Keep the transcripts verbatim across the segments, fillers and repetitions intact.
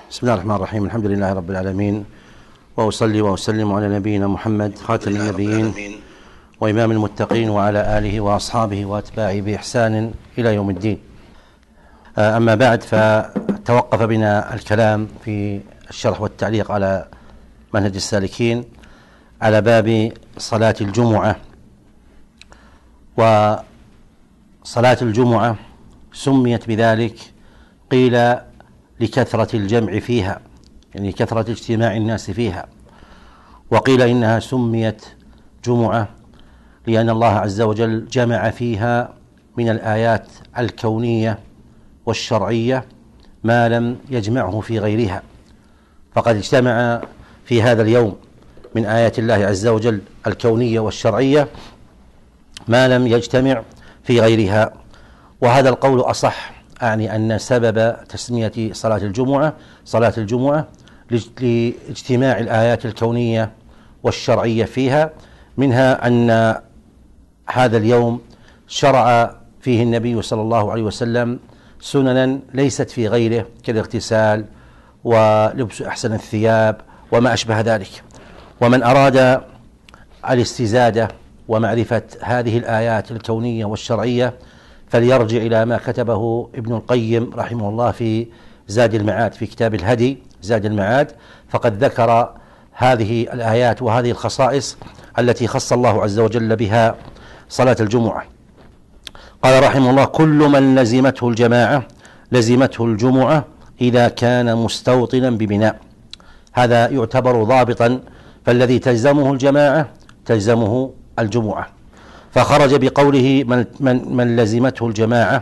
بسم الله الرحمن الرحيم. الحمد لله رب العالمين، وأصلي وأسلم على نبينا محمد خاتم النبيين وإمام المتقين وعلى آله وأصحابه وأتباعه بإحسان إلى يوم الدين. أما بعد، فتوقف بنا الكلام في الشرح والتعليق على منهج السالكين على باب صلاة الجمعة. وصلاة الجمعة سميت بذلك قيل لكثرة الجمع فيها، يعني كثرة اجتماع الناس فيها، وقيل إنها سميت جمعة لأن الله عز وجل جمع فيها من الآيات الكونية والشرعية ما لم يجمعه في غيرها، فقد اجتمع في هذا اليوم من آيات الله عز وجل الكونية والشرعية ما لم يجتمع في غيرها. وهذا القول أصح، أعني أن سبب تسمية صلاة الجمعة صلاة الجمعة لاجتماع الآيات الكونية والشرعية فيها، منها أن هذا اليوم شرع فيه النبي صلى الله عليه وسلم سننا ليست في غيره كالاغتسال ولبس أحسن الثياب وما أشبه ذلك. ومن أراد الاستزادة ومعرفة هذه الآيات الكونية والشرعية فليرجع إلى ما كتبه ابن القيم رحمه الله في زاد المعاد، في كتاب الهدي زاد المعاد، فقد ذكر هذه الآيات وهذه الخصائص التي خص الله عز وجل بها صلاة الجمعة. قال رحمه الله: كل من لزمته الجماعة لزمته الجمعة إذا كان مستوطنا ببناء. هذا يعتبر ضابطا، فالذي تلزمه الجماعة تلزمه الجمعة. فخرج بقوله من, من, من لزمته الجماعة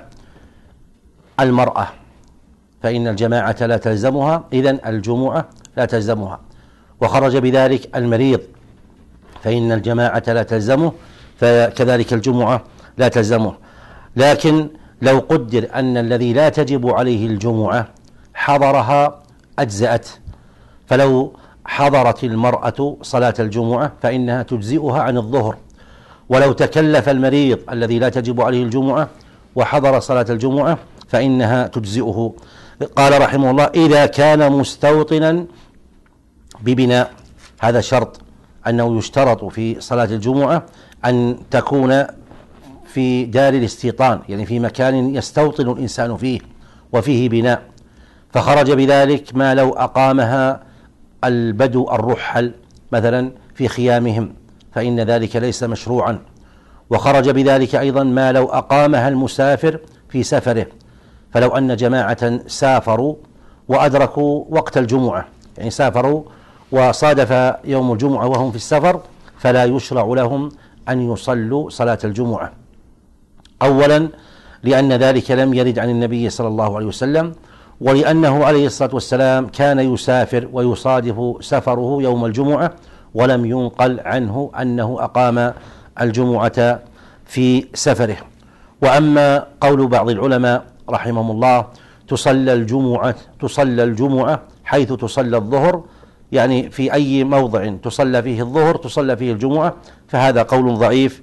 المرأة، فإن الجماعة لا تلزمها، إذن الجمعة لا تلزمها. وخرج بذلك المريض، فإن الجماعة لا تلزمه، فكذلك الجمعة لا تلزمه. لكن لو قدر أن الذي لا تجب عليه الجمعة حضرها أجزأت، فلو حضرت المرأة صلاة الجمعة فإنها تجزئها عن الظهر، ولو تكلف المريض الذي لا تجب عليه الجمعة وحضر صلاة الجمعة فإنها تجزئه. قال رحمه الله: إذا كان مستوطنا ببناء. هذا شرط، أنه يشترط في صلاة الجمعة أن تكون في دار الاستيطان، يعني في مكان يستوطن الإنسان فيه وفيه بناء. فخرج بذلك ما لو أقامها البدو الرحل مثلا في خيامهم، فإن ذلك ليس مشروعا. وخرج بذلك أيضا ما لو أقامها المسافر في سفره، فلو أن جماعة سافروا وأدركوا وقت الجمعة، يعني سافروا وصادف يوم الجمعة وهم في السفر، فلا يشرع لهم أن يصلوا صلاة الجمعة. أولا لأن ذلك لم يرد عن النبي صلى الله عليه وسلم، ولأنه عليه الصلاة والسلام كان يسافر ويصادف سفره يوم الجمعة، ولم ينقل عنه أنه أقام الجمعة في سفره. وأما قول بعض العلماء رحمهم الله: تصلى الجمعة تصلى الجمعة حيث تصلى الظهر، يعني في أي موضع تصلى فيه الظهر تصلى فيه الجمعة، فهذا قول ضعيف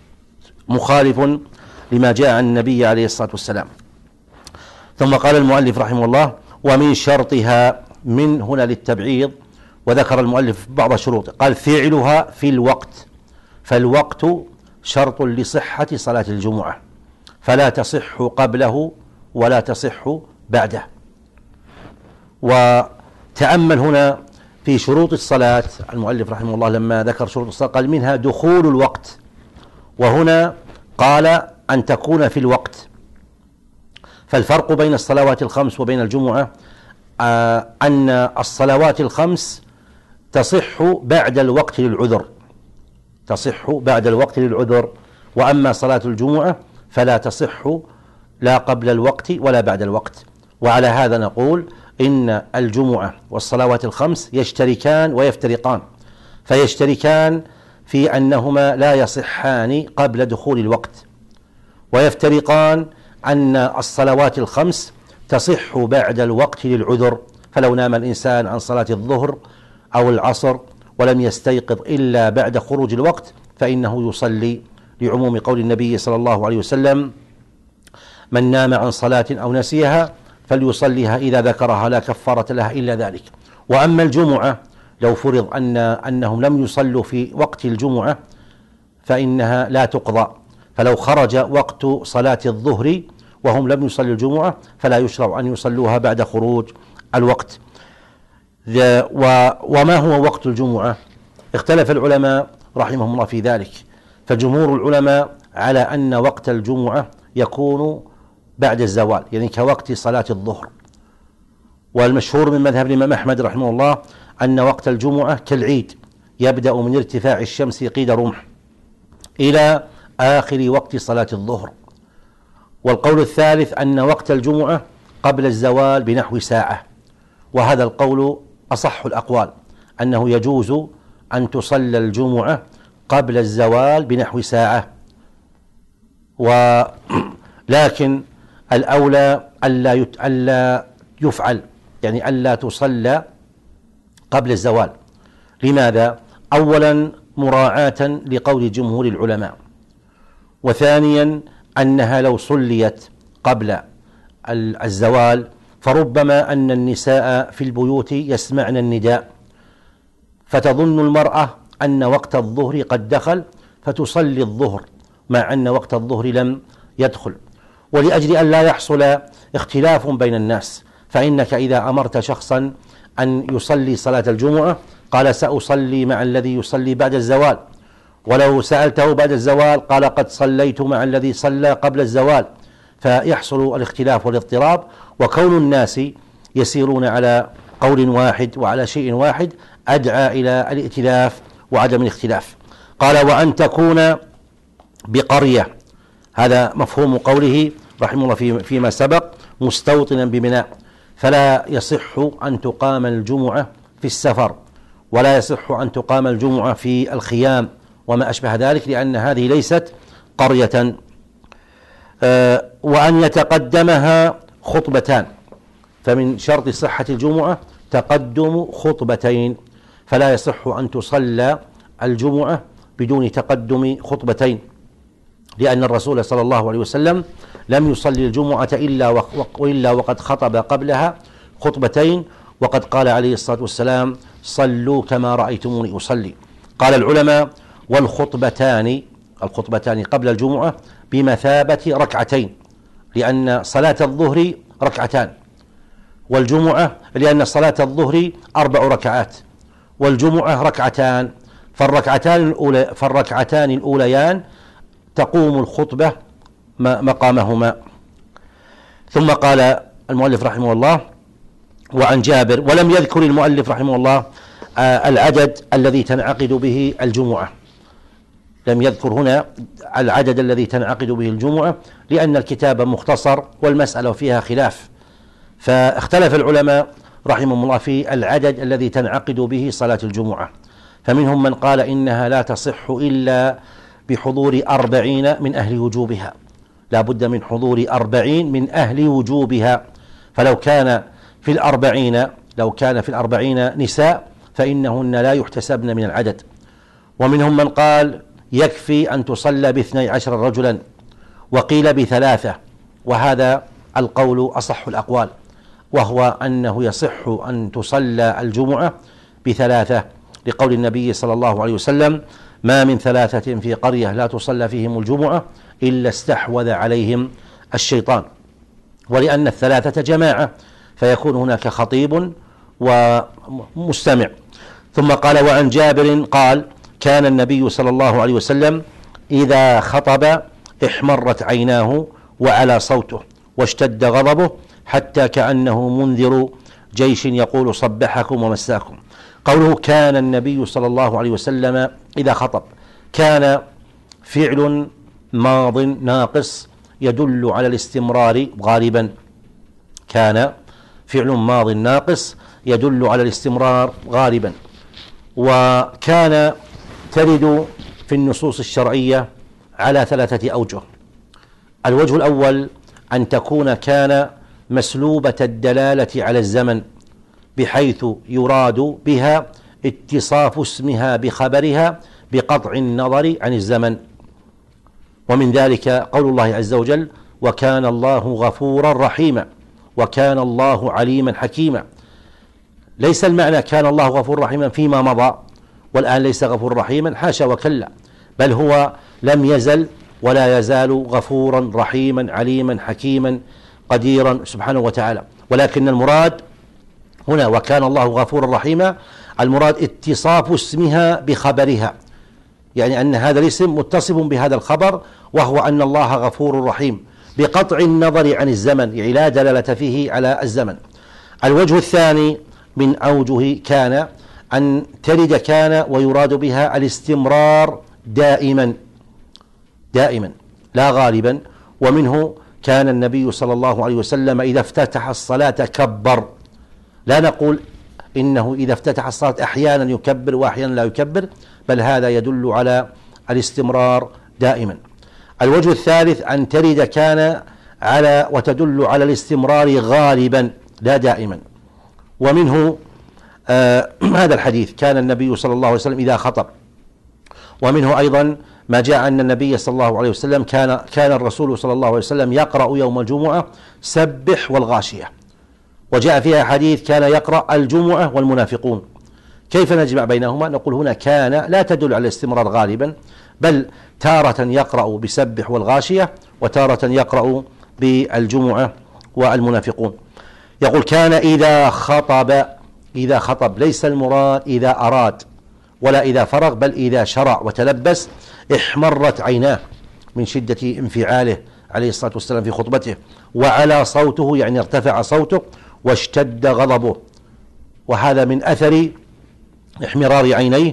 مخالف لما جاء عن النبي عليه الصلاة والسلام. ثم قال المؤلف رحمه الله: ومن شرطها، من هنا للتبعيض، وذكر المؤلف بعض الشروط، قال: فعلها في الوقت، فالوقت شرط لصحة صلاة الجمعة، فلا تصح قبله ولا تصح بعده. وتأمل هنا في شروط الصلاة المؤلف رحمه الله لما ذكر شروط الصلاة قال: منها دخول الوقت، وهنا قال أن تكون في الوقت. فالفرق بين الصلوات الخمس وبين الجمعة آه أن الصلوات الخمس تصح بعد الوقت للعذر تصح بعد الوقت للعذر وأما صلاة الجمعة فلا تصح لا قبل الوقت ولا بعد الوقت. وعلى هذا نقول إن الجمعة والصلوات الخمس يشتركان ويفترقان، فيشتركان في أنهما لا يصحان قبل دخول الوقت، ويفترقان أن الصلوات الخمس تصح بعد الوقت للعذر، فلو نام الإنسان عن صلاة الظهر أو العصر ولم يستيقظ إلا بعد خروج الوقت فإنه يصلي، لعموم قول النبي صلى الله عليه وسلم: من نام عن صلاة أو نسيها فليصليها إذا ذكرها لا كفارة لها إلا ذلك. وأما الجمعة لو فرض أن أنهم لم يصلوا في وقت الجمعة فإنها لا تقضى، فلو خرج وقت صلاة الظهر وهم لم يصلوا الجمعة فلا يشرع أن يصلوها بعد خروج الوقت. وما هو وقت الجمعة؟ اختلف العلماء رحمهم الله في ذلك، فجمهور العلماء على أن وقت الجمعة يكون بعد الزوال، يعني كوقت صلاة الظهر. والمشهور من مذهب الإمام أحمد رحمه الله أن وقت الجمعة كالعيد، يبدأ من ارتفاع الشمس قيد رمح إلى آخر وقت صلاة الظهر. والقول الثالث أن وقت الجمعة قبل الزوال بنحو ساعة، وهذا القول أصح الأقوال، أنه يجوز أن تصلى الجمعة قبل الزوال بنحو ساعة. ولكن الأولى ألا ألا يفعل، يعني ألا تصلى قبل الزوال. لماذا؟ أولا مراعاة لقول جمهور العلماء، وثانيا أنها لو صليت قبل الزوال فربما أن النساء في البيوت يسمعن النداء، فتظن المرأة أن وقت الظهر قد دخل فتصلي الظهر مع أن وقت الظهر لم يدخل. ولأجل أن لا يحصل اختلاف بين الناس، فإنك إذا أمرت شخصا أن يصلي صلاة الجمعة قال سأصلي مع الذي يصلي بعد الزوال، ولو سألته بعد الزوال قال قد صليت مع الذي صلى قبل الزوال، فيحصل الاختلاف والاضطراب. وكون الناس يسيرون على قول واحد وعلى شيء واحد أدعى إلى الائتلاف وعدم الاختلاف. قال وأن تكون بقرية، هذا مفهوم قوله رحمه الله فيما سبق مستوطنا ببناء، فلا يصح أن تقام الجمعة في السفر، ولا يصح أن تقام الجمعة في الخيام وما أشبه ذلك، لأن هذه ليست قرية. أه وأن يتقدمها خطبتان، فمن شرط صحة الجمعة تقدم خطبتين، فلا يصح أن تصلى الجمعة بدون تقدم خطبتين، لأن الرسول صلى الله عليه وسلم لم يصلي الجمعة إلا وإلا وقد خطب قبلها خطبتين، وقد قال عليه الصلاة والسلام صلوا كما رأيتموني أصلي. قال العلماء والخطبتان الخطبتان قبل الجمعة بمثابة ركعتين، لأن صلاة الظهر ركعتان، والجمعة لأن صلاة الظهر أربع ركعات والجمعة ركعتان، فالركعتان الأولى فالركعتان الأوليان تقوم الخطبة مقامهما. ثم قال المؤلف رحمه الله وعن جابر، ولم يذكر المؤلف رحمه الله العدد الذي تنعقد به الجمعة، لم يذكر هنا العدد الذي تنعقد به الجمعة، لأن الكتاب مختصر والمسألة فيها خلاف، فاختلف العلماء رحمهم الله في العدد الذي تنعقد به صلاة الجمعة. فمنهم من قال إنها لا تصح إلا بحضور أربعين من أهل وجوبها، لا بد من حضور أربعين من أهل وجوبها، فلو كان في الأربعين لو كان في الأربعين نساء فإنهن لا يحتسبن من العدد. ومنهم من قال يكفي أن تصلى باثني عشر رجلا، وقيل بثلاثة، وهذا القول أصح الأقوال، وهو أنه يصح أن تصلى الجمعة بثلاثة، لقول النبي صلى الله عليه وسلم ما من ثلاثة في قرية لا تصلى فيهم الجمعة إلا استحوذ عليهم الشيطان، ولأن الثلاثة جماعة فيكون هناك خطيب ومستمع. ثم قال وعن جابر قال كان النبي صلى الله عليه وسلم إذا خطب احمرت عيناه وعلى صوته واشتد غضبه حتى كأنه منذر جيش يقول صبحكم ومساكم. قوله كان النبي صلى الله عليه وسلم إذا خطب، كان فعل ماض ناقص يدل على الاستمرار غالبا، كان فعل ماض ناقص يدل على الاستمرار غالبا. وكان ترد في النصوص الشرعية على ثلاثة أوجه. الوجه الأول أن تكون كان مسلوبة الدلالة على الزمن، بحيث يراد بها اتصاف اسمها بخبرها بقطع النظر عن الزمن. ومن ذلك قول الله عز وجل وكان الله غفورا رحيما، وكان الله عليما حكيما. ليس المعنى كان الله غفور رحيما فيما مضى والآن ليس غفور رحيما، حاشا وكلا، بل هو لم يزل ولا يزال غفورا رحيما عليما حكيما قديرا سبحانه وتعالى. ولكن المراد هنا وكان الله غفورا رحيما، المراد اتصاف اسمها بخبرها، يعني أن هذا الاسم متصف بهذا الخبر، وهو أن الله غفور رحيم بقطع النظر عن الزمن، يعني لا دلالة فيه على الزمن. الوجه الثاني من أوجه كان أن ترد كان ويراد بها الاستمرار دائما دائما لا غالبا. ومنه كان النبي صلى الله عليه وسلم إذا افتتح الصلاة كبر، لا نقول إنه إذا افتتح الصلاة أحيانا يكبر وأحيانا لا يكبر، بل هذا يدل على الاستمرار دائما. الوجه الثالث أن ترد كان على وتدل على الاستمرار غالبا لا دائما. ومنه آه هذا الحديث كان النبي صلى الله عليه وسلم إذا خطب. ومنه أيضا ما جاء أن النبي صلى الله عليه وسلم كان كان الرسول صلى الله عليه وسلم يقرأ يوم الجمعة سبح والغاشية، وجاء فيها حديث كان يقرأ الجمعة والمنافقون. كيف نجمع بينهما؟ نقول هنا كان لا تدل على الاستمرار غالبا، بل تارة يقرأ بسبح والغاشية وتارة يقرأ بالجمعة والمنافقون. يقول كان إذا خطب، إذا خطب ليس المراد إذا أراد ولا إذا فرغ، بل إذا شرع وتلبس احمرت عيناه من شدة انفعاله عليه الصلاة والسلام في خطبته، وعلى صوته يعني ارتفع صوته، واشتد غضبه، وهذا من أثر احمرار عينيه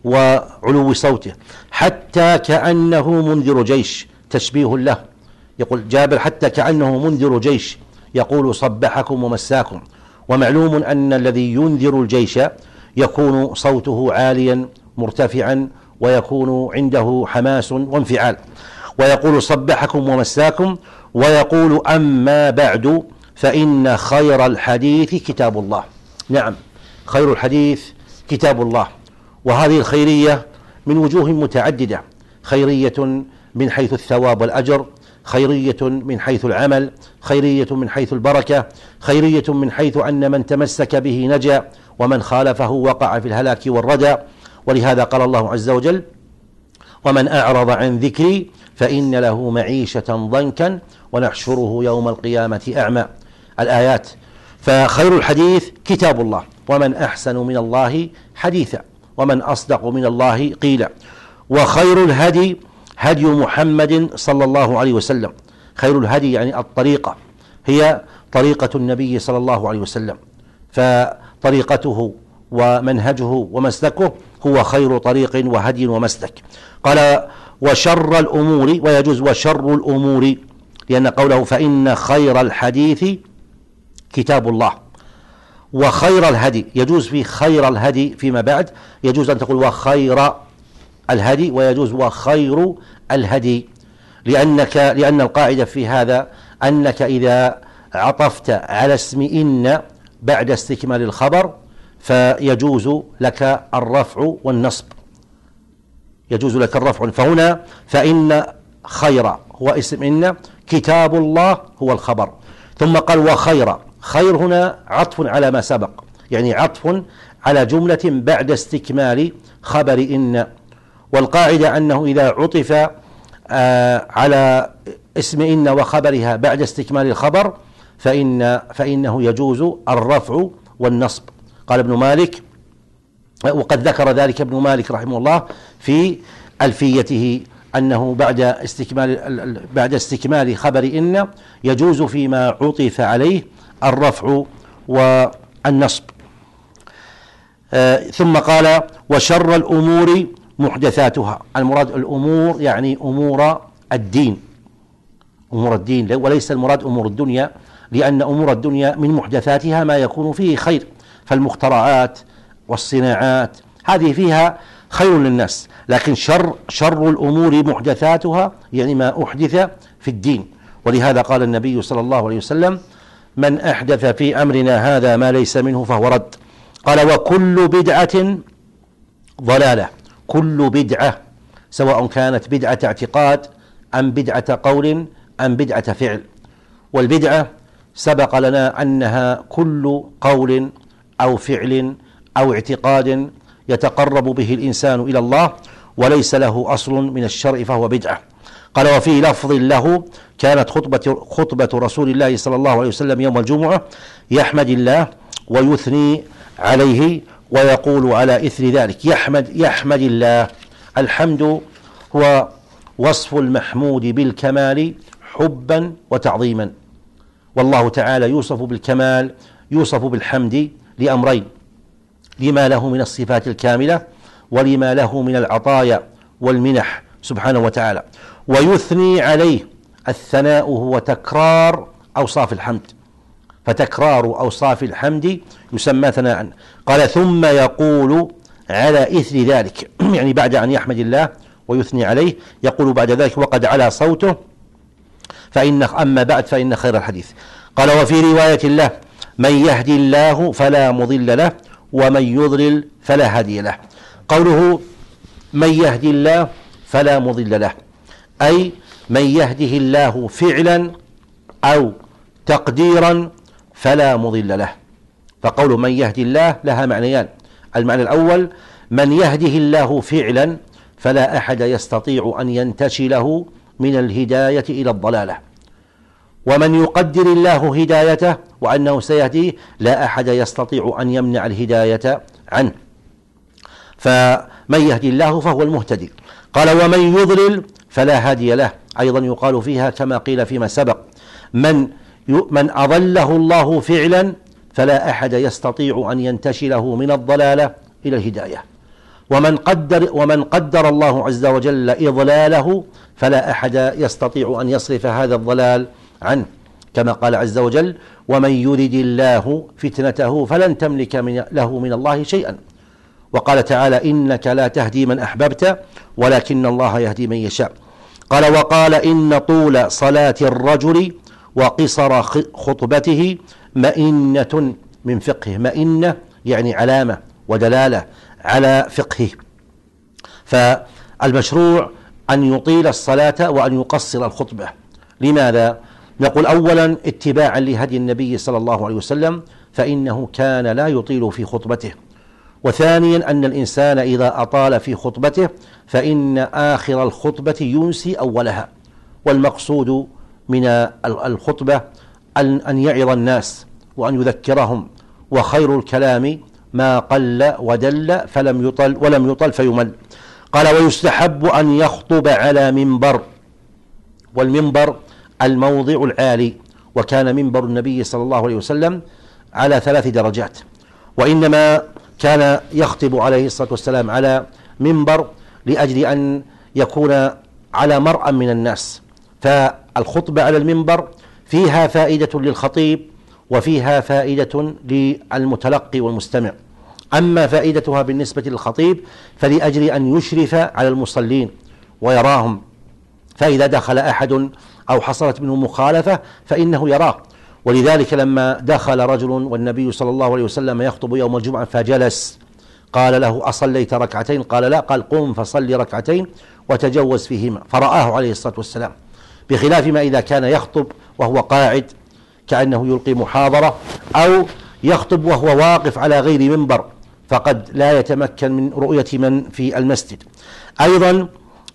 وعلو صوته، حتى كأنه منذر جيش، تشبيه له. يقول جابر حتى كأنه منذر جيش يقول صبحكم ومساكم. ومعلوم أن الذي ينذر الجيش يكون صوته عاليا مرتفعا ويكون عنده حماس وانفعال، ويقول صبحكم ومساكم. ويقول أما بعد فإن خير الحديث كتاب الله. نعم، خير الحديث كتاب الله. وهذه الخيرية من وجوه متعددة، خيرية من حيث الثواب والأجر، خيرية من حيث العمل، خيرية من حيث البركة، خيرية من حيث أن من تمسك به نجا ومن خالفه وقع في الهلاك والردى. ولهذا قال الله عز وجل ومن أعرض عن ذكري فإن له معيشة ضنكا ونحشره يوم القيامة أعمى. الآيات. فخير الحديث كتاب الله، ومن أحسن من الله حديثا، ومن أصدق من الله قيلا. وخير الهدي هدي محمد صلى الله عليه وسلم. خير الهدي يعني الطريقة، هي طريقة النبي صلى الله عليه وسلم، فطريقته ومنهجه ومسلكه هو خير طريق وهدي ومسلك. قال وشر الأمور، ويجوز وشر الأمور، لأن قوله فإن خير الحديث كتاب الله. وخير الهدي يجوز في خير الهدي فيما بعد، يجوز أن تقول وخير الهدي، ويجوز وخير الهدي، لأنك لأن القاعدة في هذا أنك إذا عطفت على اسم إن بعد استكمال الخبر فيجوز لك الرفع والنصب، يجوز لك الرفع. فهنا فإن خير هو اسم إن، كتاب الله هو الخبر. ثم قال وخير، خير هنا عطف على ما سبق، يعني عطف على جملة بعد استكمال خبر إن. والقاعدة أنه إذا عطف آه على اسم إن وخبرها بعد استكمال الخبر فإن فإنه يجوز الرفع والنصب. قال ابن مالك، وقد ذكر ذلك ابن مالك رحمه الله في ألفيته، أنه بعد استكمال بعد استكمال خبر إن يجوز فيما عطف عليه الرفع والنصب. آه ثم قال وشر الأمور محدثاتها. المراد الأمور يعني أمور الدين، أمور الدين، وليس المراد أمور الدنيا، لأن أمور الدنيا من محدثاتها ما يكون فيه خير، فالمخترعات والصناعات هذه فيها خير للناس، لكن شر شر الأمور محدثاتها يعني ما أحدث في الدين. ولهذا قال النبي صلى الله عليه وسلم من أحدث في أمرنا هذا ما ليس منه فهو رد. قال وكل بدعة ضلالة. كل بدعة سواء كانت بدعة اعتقاد أم بدعة قول أم بدعة فعل. والبدعة سبق لنا أنها كل قول أو فعل أو اعتقاد يتقرب به الإنسان إلى الله وليس له أصل من الشرع فهو بدعة. قال وفي لفظ له كانت خطبة, خطبة رسول الله صلى الله عليه وسلم يوم الجمعة يحمد الله ويثني عليه ويقول على إثر ذلك يحمد, يحمد الله. الحمد هو وصف المحمود بالكمال حبا وتعظيما، والله تعالى يوصف بالكمال يوصف بالحمد لأمرين: لما له من الصفات الكاملة ولما له من العطايا والمنح سبحانه وتعالى. ويثني عليه، الثناء هو تكرار أوصاف الحمد، فتكرار أوصاف الحمد يسمى ثناء. قال ثم يقول على إثر ذلك، يعني بعد أن يحمد الله ويثني عليه يقول بعد ذلك وقد علا صوته فإن أما بعد فإن خير الحديث. قال وفي رواية الله من يهدي الله فلا مضل له ومن يضلل فلا هادي له. قوله من يهدي الله فلا مضل له أي من يهده الله فعلا أو تقديرا فلا مضل له. فقول من يهدي الله لها معنيان: المعنى الأول من يهده الله فعلا فلا أحد يستطيع أن ينتشله من الهداية إلى الضلالة، ومن يقدر الله هدايته وأنه سيهديه لا أحد يستطيع أن يمنع الهداية عنه، فمن يهدي الله فهو المهتدي. قال ومن يضلل فلا هادي له، أيضا يقال فيها كما قيل فيما سبق من من أضله الله فعلا فلا أحد يستطيع أن ينتشله من الضلالة إلى الهداية، ومن قدر ومن قدر الله عز وجل إضلاله فلا أحد يستطيع أن يصرف هذا الضلال عنه، كما قال عز وجل ومن يرد الله فتنته فلن تملك من له من الله شيئا. وقال تعالى إنك لا تهدي من أحببت ولكن الله يهدي من يشاء. قال وقال إن طول صلاة الرجل وقصر خطبته مئنة من فقهه. مئنة يعني علامة ودلالة على فقهه. فالمشروع أن يطيل الصلاة وأن يقصر الخطبة. لماذا؟ نقول أولا اتباعا لهدي النبي صلى الله عليه وسلم فإنه كان لا يطيل في خطبته، وثانيا أن الإنسان إذا أطال في خطبته فإن آخر الخطبة ينسي أولها، والمقصود من الخطبة أن يعظ الناس وأن يذكرهم، وخير الكلام ما قل ودل فلم يطل ولم يطل فيمل. قال ويستحب أن يخطب على منبر، والمنبر الموضع العالي، وكان منبر النبي صلى الله عليه وسلم على ثلاث درجات، وإنما كان يخطب عليه الصلاة والسلام على منبر لأجل أن يكون على مرأى من الناس. فالخطبة على المنبر فيها فائدة للخطيب وفيها فائدة للمتلقي والمستمع. أما فائدتها بالنسبة للخطيب فلأجل أن يشرف على المصلين ويراهم، فإذا دخل أحد أو حصلت منه مخالفة فإنه يراه. ولذلك لما دخل رجل والنبي صلى الله عليه وسلم يخطب يوم الجمعة فجلس قال له أصليت ركعتين؟ قال لا. قال قم فصل ركعتين وتجوز فيهما، فرآه عليه الصلاة والسلام، بخلاف ما إذا كان يخطب وهو قاعد كأنه يلقي محاضرة، أو يخطب وهو واقف على غير منبر فقد لا يتمكن من رؤية من في المسجد. أيضا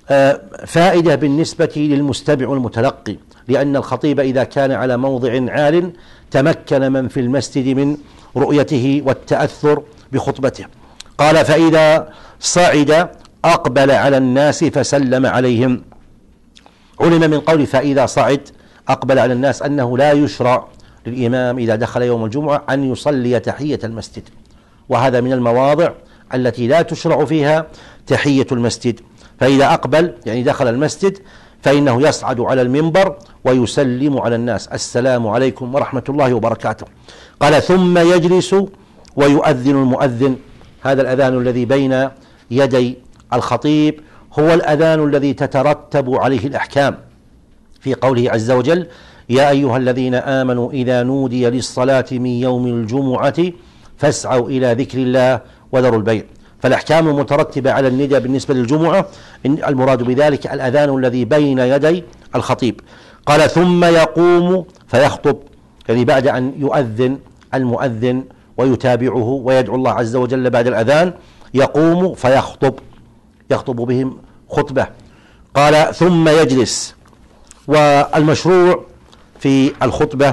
فائدة بالنسبة للمستمع والمتلقي، لأن الخطيب إذا كان على موضع عال تمكن من في المسجد من رؤيته والتأثر بخطبته. قال فإذا صعد أقبل على الناس فسلم عليهم. علم من قول فإذا صعد أقبل على الناس أنه لا يشرع للإمام إذا دخل يوم الجمعة أن يصلي تحية المسجد، وهذا من المواضع التي لا تشرع فيها تحية المسجد. فإذا أقبل يعني دخل المسجد فإنه يصعد على المنبر ويسلم على الناس السلام عليكم ورحمة الله وبركاته. قال ثم يجلس ويؤذن المؤذن. هذا الأذان الذي بين يدي الخطيب هو الأذان الذي تترتب عليه الأحكام، في قوله عز وجل يا أيها الذين آمنوا إذا نودي للصلاة من يوم الجمعة فاسعوا إلى ذكر الله وذروا البيع. فالأحكام المترتبة على النداء بالنسبة للجمعة المراد بذلك الأذان الذي بين يدي الخطيب. قال ثم يقوم فيخطب، يعني بعد أن يؤذن المؤذن ويتابعه ويدعو الله عز وجل بعد الأذان يقوم فيخطب، يخطب بهم خطبة. قال ثم يجلس. والمشروع في الخطبة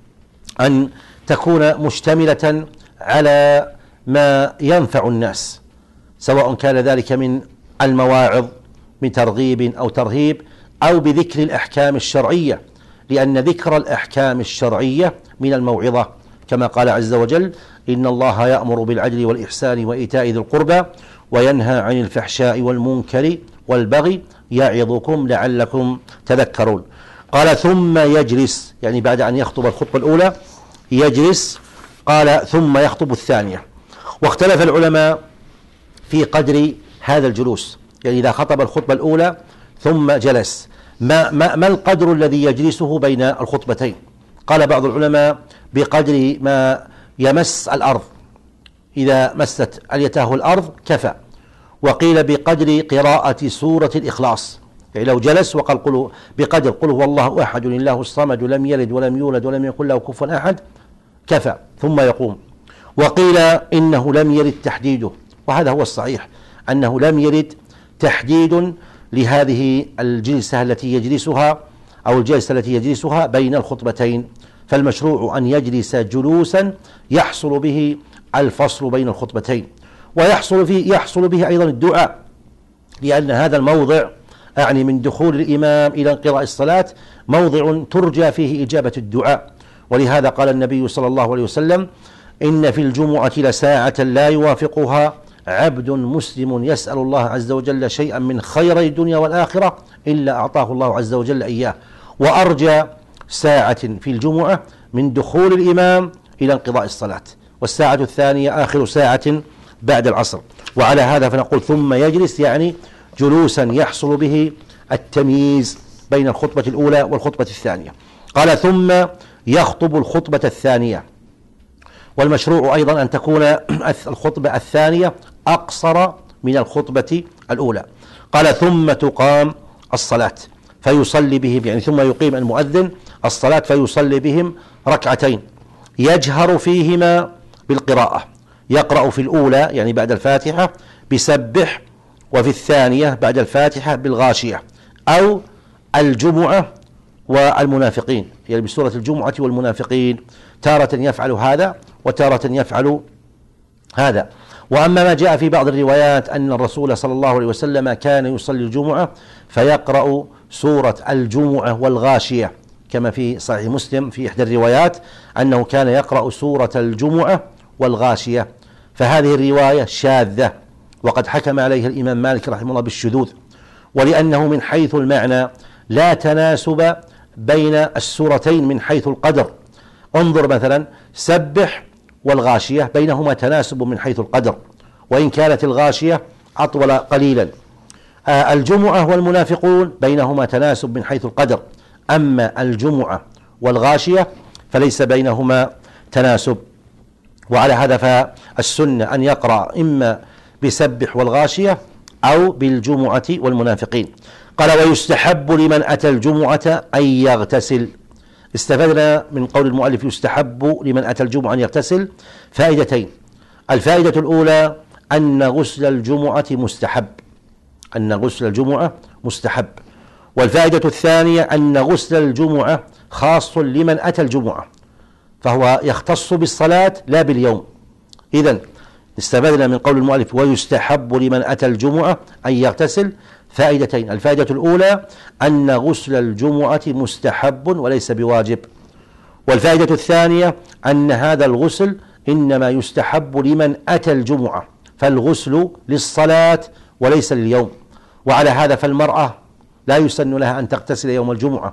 أن تكون مشتملة على ما ينفع الناس، سواء كان ذلك من المواعظ من ترغيب أو ترهيب أو بذكر الأحكام الشرعية، لأن ذكر الأحكام الشرعية من الموعظة، كما قال عز وجل إن الله يأمر بالعدل والإحسان وإيتاء ذي القربى وينهى عن الفحشاء والمنكر والبغي يعظكم لعلكم تذكرون. قال ثم يجلس، يعني بعد أن يخطب الخطبة الأولى يجلس. قال ثم يخطب الثانية. واختلف العلماء في قدر هذا الجلوس، يعني إذا خطب الخطبة الأولى ثم جلس ما, ما, ما القدر الذي يجلسه بين الخطبتين؟ قال بعض العلماء بقدر ما يمس الأرض، إذا مست اليته الأرض كفى. وقيل بقدر قراءة سورة الإخلاص، يعني لو جلس وقال قل بقدر قل هو الله أحد الله الصمد لم يلد ولم يولد ولم يكن له كفوا أحد كفى ثم يقوم. وقيل إنه لم يرد تحديده، وهذا هو الصحيح أنه لم يرد تحديد لهذه الجلسة التي يجلسها أو الجلسة التي يجلسها بين الخطبتين، فالمشروع أن يجلس جلوسا يحصل به الفصل بين الخطبتين، ويحصل فيه يحصل به أيضا الدعاء، لأن هذا الموضع أعني من دخول الإمام إلى انقضاء الصلاة موضع ترجى فيه إجابة الدعاء. ولهذا قال النبي صلى الله عليه وسلم إن في الجمعة لساعة لا يوافقها عبد مسلم يسأل الله عز وجل شيئا من خيري الدنيا والآخرة إلا أعطاه الله عز وجل إياه. وأرجى ساعة في الجمعة من دخول الإمام إلى انقضاء الصلاة، والساعة الثانية آخر ساعة بعد العصر. وعلى هذا فنقول ثم يجلس، يعني جلوسا يحصل به التمييز بين الخطبة الأولى والخطبة الثانية. قال ثم يخطب الخطبة الثانية. والمشروع أيضا أن تكون الخطبة الثانية أقصر من الخطبة الأولى. قال ثم تقام الصلاة فيصلي بهم، يعني ثم يقيم المؤذن الصلاة فيصلي بهم ركعتين يجهر فيهما بالقراءة، يقرأ في الأولى يعني بعد الفاتحة بسبح، وفي الثانية بعد الفاتحة بالغاشية أو الجمعة والمنافقين، يعني بسورة الجمعة والمنافقين، تارة يفعل هذا وتارة يفعل هذا. وأما ما جاء في بعض الروايات أن الرسول صلى الله عليه وسلم كان يصلي الجمعة فيقرأ سورة الجمعة والغاشية، كما في صحيح مسلم في إحدى الروايات أنه كان يقرأ سورة الجمعة والغاشية، فهذه الرواية شاذة وقد حكم عليها الإمام مالك رحمه الله بالشذوذ، ولأنه من حيث المعنى لا تناسب بين السورتين من حيث القدر. انظر مثلا سبح والغاشية بينهما تناسب من حيث القدر، وإن كانت الغاشية أطول قليلا. آه الجمعة والمنافقون بينهما تناسب من حيث القدر، أما الجمعة والغاشية فليس بينهما تناسب. وعلى هذا فالسنة أن يقرأ إما بسبح والغاشية أو بالجمعة والمنافقين. قال ويستحب لمن أتى الجمعة أن يغتسل. استفدنا من قول المؤلف يستحب لمن أتى الجمعة أن يغتسل فائدتين. الفائدة الأولى أن غسل الجمعة مستحب، أن غسل الجمعة مستحب. والفائدة الثانية أن غسل الجمعة خاص لمن أتى الجمعة، فهو يختص بالصلاة لا باليوم. إذن استفدنا من قول المؤلف ويستحب لمن أتى الجمعة أن يغتسل فائدتين. الفائدة الأولى أن غسل الجمعة مستحب وليس بواجب. والفائدة الثانية أن هذا الغسل إنما يستحب لمن أتى الجمعة، فالغسل للصلاة وليس لليوم. وعلى هذا فالمرأة لا يسن لها أن تغتسل يوم الجمعة،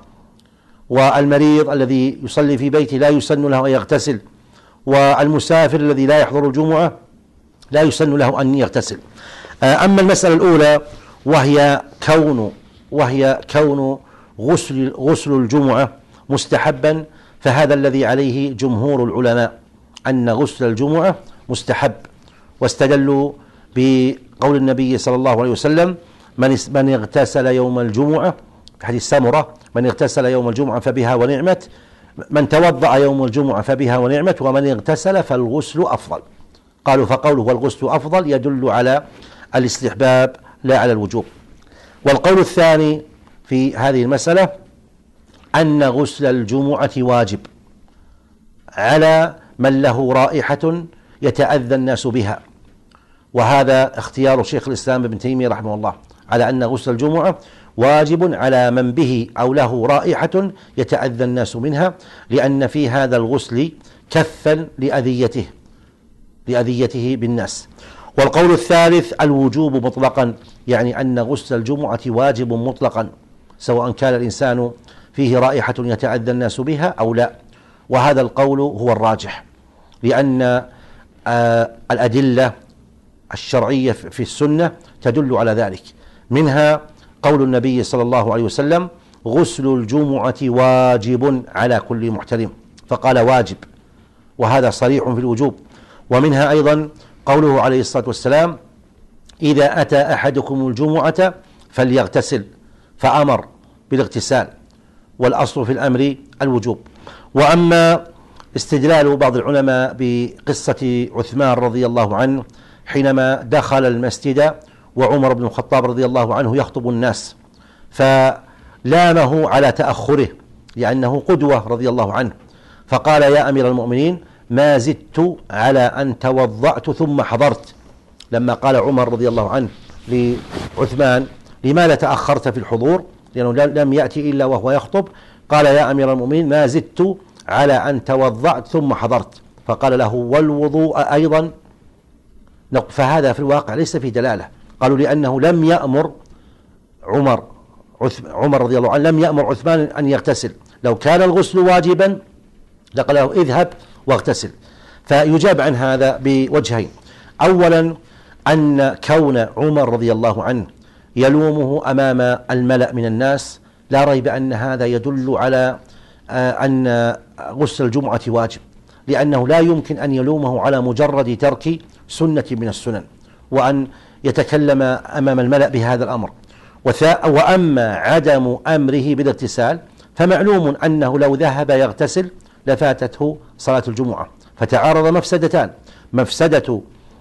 والمريض الذي يصلي في بيته لا يسن له أن يغتسل، والمسافر الذي لا يحضر الجمعة لا يسن له أن يغتسل. أما المسألة الأولى وهي كون وهي كون غسل غسل الجمعة مستحبا، فهذا الذي عليه جمهور العلماء أن غسل الجمعة مستحب، واستدلوا بقول النبي صلى الله عليه وسلم من من اغتسل يوم الجمعة في حديث سمرة من اغتسل يوم الجمعة فبها ونعمت، من توضأ يوم الجمعة فبها ونعمت، ومن اغتسل فالغسل أفضل. قالوا فقوله والغسل أفضل يدل على الاستحباب لا على الوجوب. والقول الثاني في هذه المسألة أن غسل الجمعة واجب على من له رائحة يتأذى الناس بها، وهذا اختيار شيخ الإسلام ابن تيمية رحمه الله، على أن غسل الجمعة واجب على من به أو له رائحة يتأذى الناس منها، لأن في هذا الغسل كفا لأذيته لأذيته بالناس. والقول الثالث الوجوب مطلقا، يعني أن غسل الجمعة واجب مطلقا سواء كان الإنسان فيه رائحة يتأذى الناس بها أو لا، وهذا القول هو الراجح، لأن آه الأدلة الشرعية في السنة تدل على ذلك، منها قول النبي صلى الله عليه وسلم غسل الجمعة واجب على كل محتلم، فقال واجب، وهذا صريح في الوجوب. ومنها أيضا قوله عليه الصلاة والسلام إذا أتى أحدكم الجمعة فليغتسل، فأمر بالاغتسال، والأصل في الأمر الوجوب. وأما استدلال بعض العلماء بقصة عثمان رضي الله عنه حينما دخل المسجد وعمر بن الخطاب رضي الله عنه يخطب الناس، فلامه على تأخره لأنه قدوة رضي الله عنه، فقال يا أمير المؤمنين ما زدت على أن توضأت ثم حضرت. لما قال عمر رضي الله عنه لعثمان لما لا تأخرت في الحضور، لأنه لم يأتي إلا وهو يخطب، قال يا أمير المؤمنين ما زدت على أن توضأت ثم حضرت، فقال له والوضوء أيضا، فهذا في الواقع ليس في دلالة. قالوا لأنه لم يأمر عمر عمر رضي الله عنه لم يأمر عثمان أن يغتسل، لو كان الغسل واجبا لقال له اذهب واغتسل. فيجاب عن هذا بوجهين، أولا أن كون عمر رضي الله عنه يلومه أمام الملأ من الناس لا ريب أن هذا يدل على أن غسل الجمعة واجب، لأنه لا يمكن أن يلومه على مجرد ترك سنة من السنن وأن يتكلم أمام الملأ بهذا الأمر. وأما عدم أمره بالاغتسال فمعلوم أنه لو ذهب يغتسل لفاتته صلاة الجمعة، فتعارض مفسدتان، مفسدة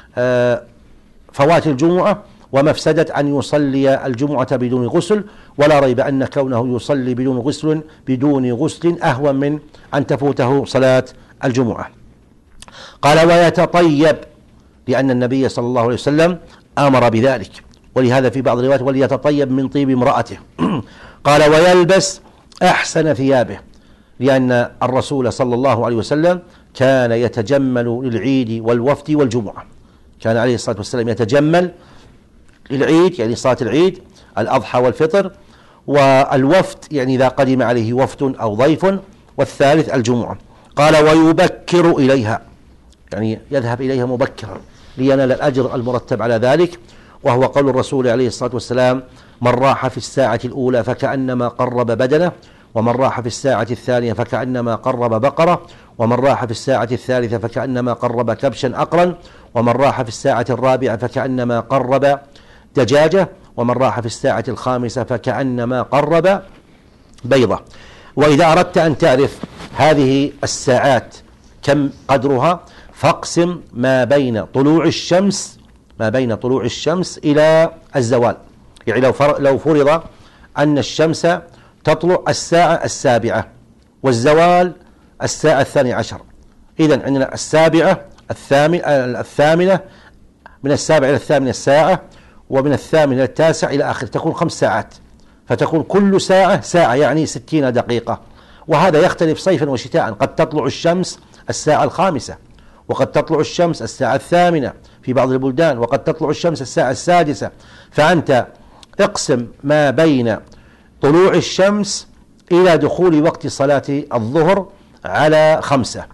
فوات الجمعة ومفسدة أن يصلي الجمعة بدون غسل، ولا ريب أن كونه يصلي بدون غسل بدون غسل أهون من أن تفوته صلاة الجمعة. قال ويتطيب، لأن النبي صلى الله عليه وسلم أمر بذلك، ولهذا في بعض الروايات وليتطيب من طيب امرأته. قال ويلبس أحسن ثيابه، لأن الرسول صلى الله عليه وسلم كان يتجمل للعيد والوفد والجمعة، كان عليه الصلاة والسلام يتجمل للعيد يعني صلاة العيد الأضحى والفطر، والوفد يعني إذا قدم عليه وفد أو ضيف، والثالث الجمعة. قال ويبكر إليها، يعني يذهب إليها مبكرا لينال الأجر المرتب على ذلك، وهو قول الرسول عليه الصلاة والسلام من راح في الساعة الأولى فكأنما قرب بدنه، ومن راح في الساعة الثانية فكأنما قرب بقرة، ومن راح في الساعة الثالثة فكأنما قرب كبشا أقرا، ومن راح في الساعة الرابعة فكأنما قرب دجاجة، ومن راح في الساعة الخامسة فكأنما قرب بيضة. وإذا أردت أن تعرف هذه الساعات كم قدرها فاقسم ما بين طلوع الشمس ما بين طلوع الشمس إلى الزوال، يعني لو لو فرض أن الشمس تطلع الساعة السابعة والزوال الساعة الثانية عشر، إذن عندنا السابعة الثامنة، من السابعة إلى الثامنة الساعة، ومن الثامنة إلى التاسع إلى آخر، تكون خمس ساعات، فتكون كل ساعة ساعة يعني ستين دقيقة. وهذا يختلف صيفا وشتاء، قد تطلع الشمس الساعة الخامسة، وقد تطلع الشمس الساعة الثامنة في بعض البلدان، وقد تطلع الشمس الساعة السادسة. فأنت اقسم ما بين طلوع الشمس إلى دخول وقت صلاة الظهر على خمسة،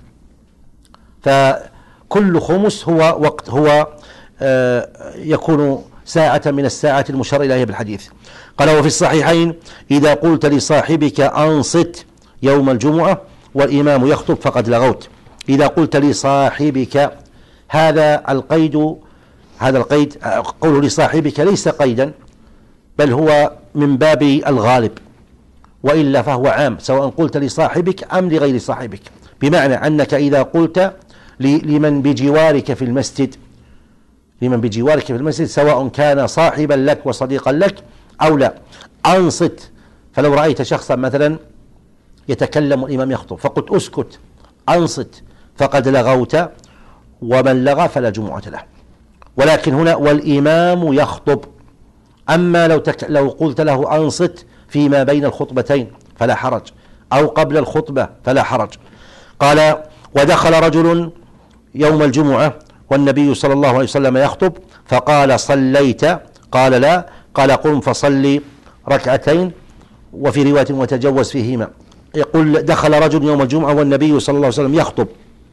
فكل خمس هو وقت هو آه يكون ساعة من الساعات المشار إليها بالحديث. قال وفي الصحيحين إذا قلت لصاحبك أنصت يوم الجمعة والإمام يخطب فقد لغوت. إذا قلت لصاحبك، هذا القيد هذا القيد قوله لصاحبك ليس قيدا، بل هو من باب الغالب، وإلا فهو عام، سواء قلت لصاحبك أم لغير صاحبك، بمعنى أنك إذا قلت لمن بجوارك في المسجد لمن بجوارك في المسجد سواء كان صاحبا لك وصديقا لك أو لا، أنصت. فلو رأيت شخصا مثلا يتكلم والإمام يخطب فقلت أسكت أنصت فقد لغوت، ومن لغى فلا جمعة له. ولكن هنا والإمام يخطب، أما لو, تك لو قلت له أنصت فيما بين الخطبتين فلا حرج، أو قبل الخطبة فلا حرج. قال ودخل رجل يوم الجمعة والنبي صلى الله عليه وسلم يخطب فقال صليت؟ قال لا. قال قم فصلي ركعتين، وفي رواية وتجوز فيهما. يقول دخل رجل يوم الجمعة والنبي صلى الله عليه وسلم يخطب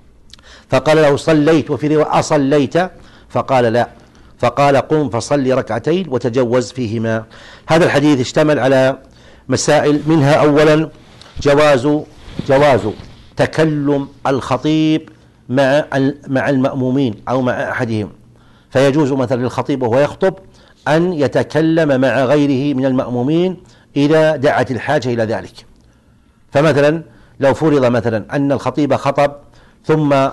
فقال له صليت؟ وفي رواية أصليت؟ فقال لا. فقال قم فصلي ركعتين وتجوز فيهما. هذا الحديث اشتمل على مسائل، منها أولا جواز جواز تكلم الخطيب مع مع المأمومين أو مع أحدهم، فيجوز مثلا للخطيب وهو يخطب أن يتكلم مع غيره من المأمومين إذا دعت الحاجة إلى ذلك. فمثلا لو فرض مثلا أن الخطيب خطب ثم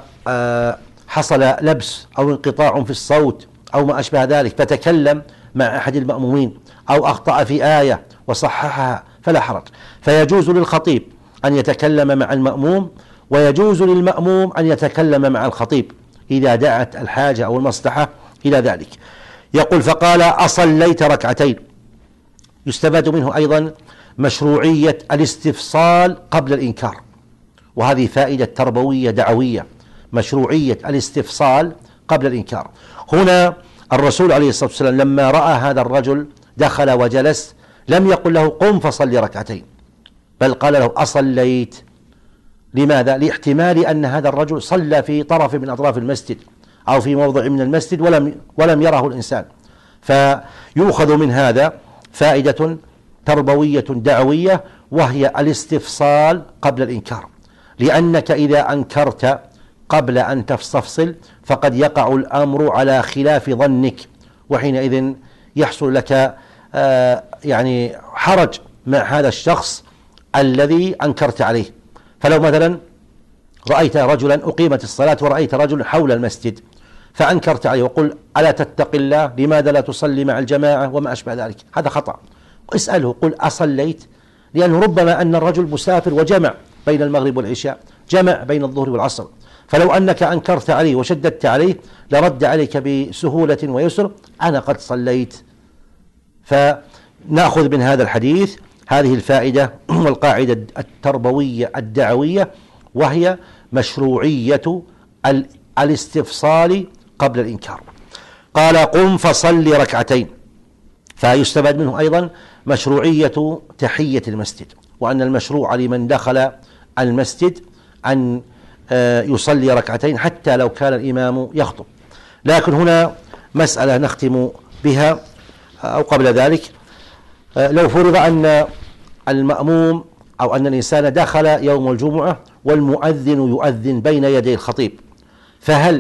حصل لبس أو انقطاع في الصوت أو ما أشبه ذلك فتكلم مع أحد المأمومين أو أخطأ في آية وصححها فلا حرج، فيجوز للخطيب أن يتكلم مع المأموم، ويجوز للمأموم أن يتكلم مع الخطيب إذا دعت الحاجة أو المصلحة إلى ذلك. يقول فقال أصليت ركعتين. يستفاد منه أيضا مشروعية الاستفصال قبل الإنكار، وهذه فائدة تربوية دعوية، مشروعية الاستفصال قبل الإنكار. هنا الرسول عليه الصلاة والسلام لما رأى هذا الرجل دخل وجلس لم يقل له قم فصلي ركعتين، بل قال له أصليت. لماذا؟ لاحتمال أن هذا الرجل صلى في طرف من أطراف المسجد أو في موضع من المسجد ولم ولم يره الإنسان. فيؤخذ من هذا فائدة تربوية دعوية، وهي الاستفصال قبل الإنكار، لأنك إذا أنكرت قبل أن تستفصل فقد يقع الأمر على خلاف ظنك، وحينئذ يحصل لك آه يعني حرج مع هذا الشخص الذي أنكرت عليه. فلو مثلا رأيت رجلا أقيمت الصلاة ورأيت رجلا حول المسجد فأنكرت عليه وقل ألا تتق الله، لماذا لا تصلي مع الجماعة وما أشبه ذلك، هذا خطأ. اسأله قل أصليت، لأنه ربما أن الرجل مسافر وجمع بين المغرب والعشاء، جمع بين الظهر والعصر، فلو أنك أنكرت عليه وشددت عليه لرد عليك بسهولة ويسر أنا قد صليت. فنأخذ من هذا الحديث هذه الفائدة والقاعدة التربوية الدعوية، وهي مشروعية الاستفصال قبل الإنكار. قال قم فصل ركعتين، فيستفاد منه أيضا مشروعية تحية المسجد، وأن المشروع لمن دخل المسجد أن يصلي ركعتين حتى لو كان الإمام يخطب. لكن هنا مسألة نختم بها أو قبل ذلك، لو فرض أن المأموم أو أن الإنسان دخل يوم الجمعة والمؤذن يؤذن بين يدي الخطيب، فهل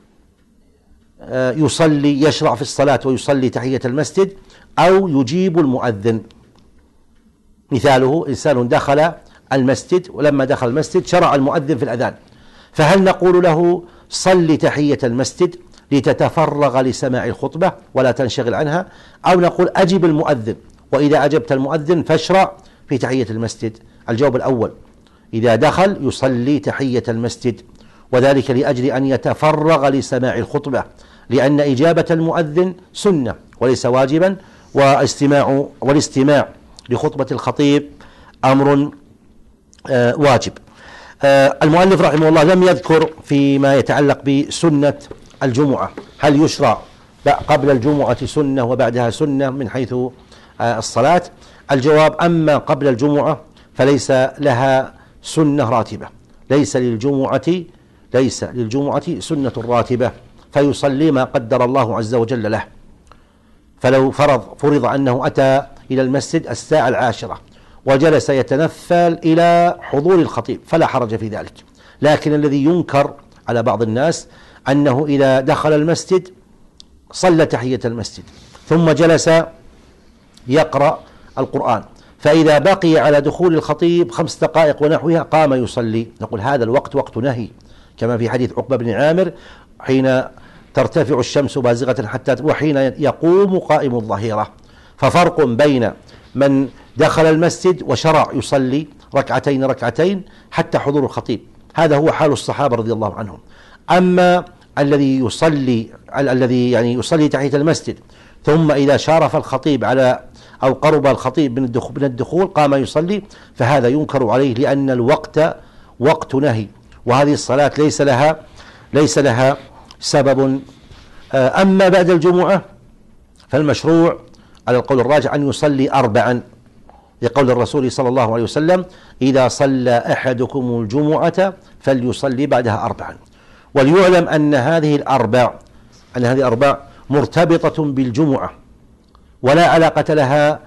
يصلي يشرع في الصلاة ويصلي تحية المسجد أو يجيب المؤذن؟ مثاله إنسان دخل المسجد ولما دخل المسجد شرع المؤذن في الأذان، فهل نقول له صل تحية المسجد لتتفرغ لسماع الخطبة ولا تنشغل عنها، أو نقول أجب المؤذن وإذا أجبت المؤذن فاشرع في تحية المسجد؟ الجواب الأول، إذا دخل يصلي تحية المسجد، وذلك لأجل أن يتفرغ لسماع الخطبة، لأن إجابة المؤذن سنة وليس واجبا، واستماع والاستماع لخطبة الخطيب أمر آه واجب. آه المؤلف رحمه الله لم يذكر فيما يتعلق بسنة الجمعة، هل يشرع قبل الجمعة سنة وبعدها سنة من حيث آه الصلاة؟ الجواب أما قبل الجمعة فليس لها سنة راتبة، ليس للجمعة ليس للجمعة سنة راتبة، فيصلي ما قدر الله عز وجل له. فلو فرض فرض أنه أتى إلى المسجد الساعة العاشرة وجلس يتنفل إلى حضور الخطيب فلا حرج في ذلك، لكن الذي ينكر على بعض الناس أنه إذا دخل المسجد صلى تحية المسجد ثم جلس يقرأ القرآن فإذا بقي على دخول الخطيب خمس دقائق ونحوها قام يصلي، نقول هذا الوقت وقت نهي، كما في حديث عقبة بن عامر حين ترتفع الشمس بازغة حتى وحين يقوم قائم الظهيرة. ففرق بين من دخل المسجد وشرع يصلي ركعتين ركعتين حتى حضور الخطيب، هذا هو حال الصحابة رضي الله عنهم. أما الذي يصلي الذي يعني يصلي تحت المسجد ثم إذا شارف الخطيب على أو قرب الخطيب من الدخول قام يصلي، فهذا ينكر عليه لأن الوقت وقت نهي، وهذه الصلاة ليس لها ليس لها سبب. أما بعد الجمعة فالمشروع على القول الراجح أن يصلي أربعا، لقول الرسول صلى الله عليه وسلم: إذا صلى أحدكم الجمعة فليصلي بعدها أربعا. وليعلم أن هذه الأربع أن هذه الأربع مرتبطة بالجمعة، ولا علاقة لها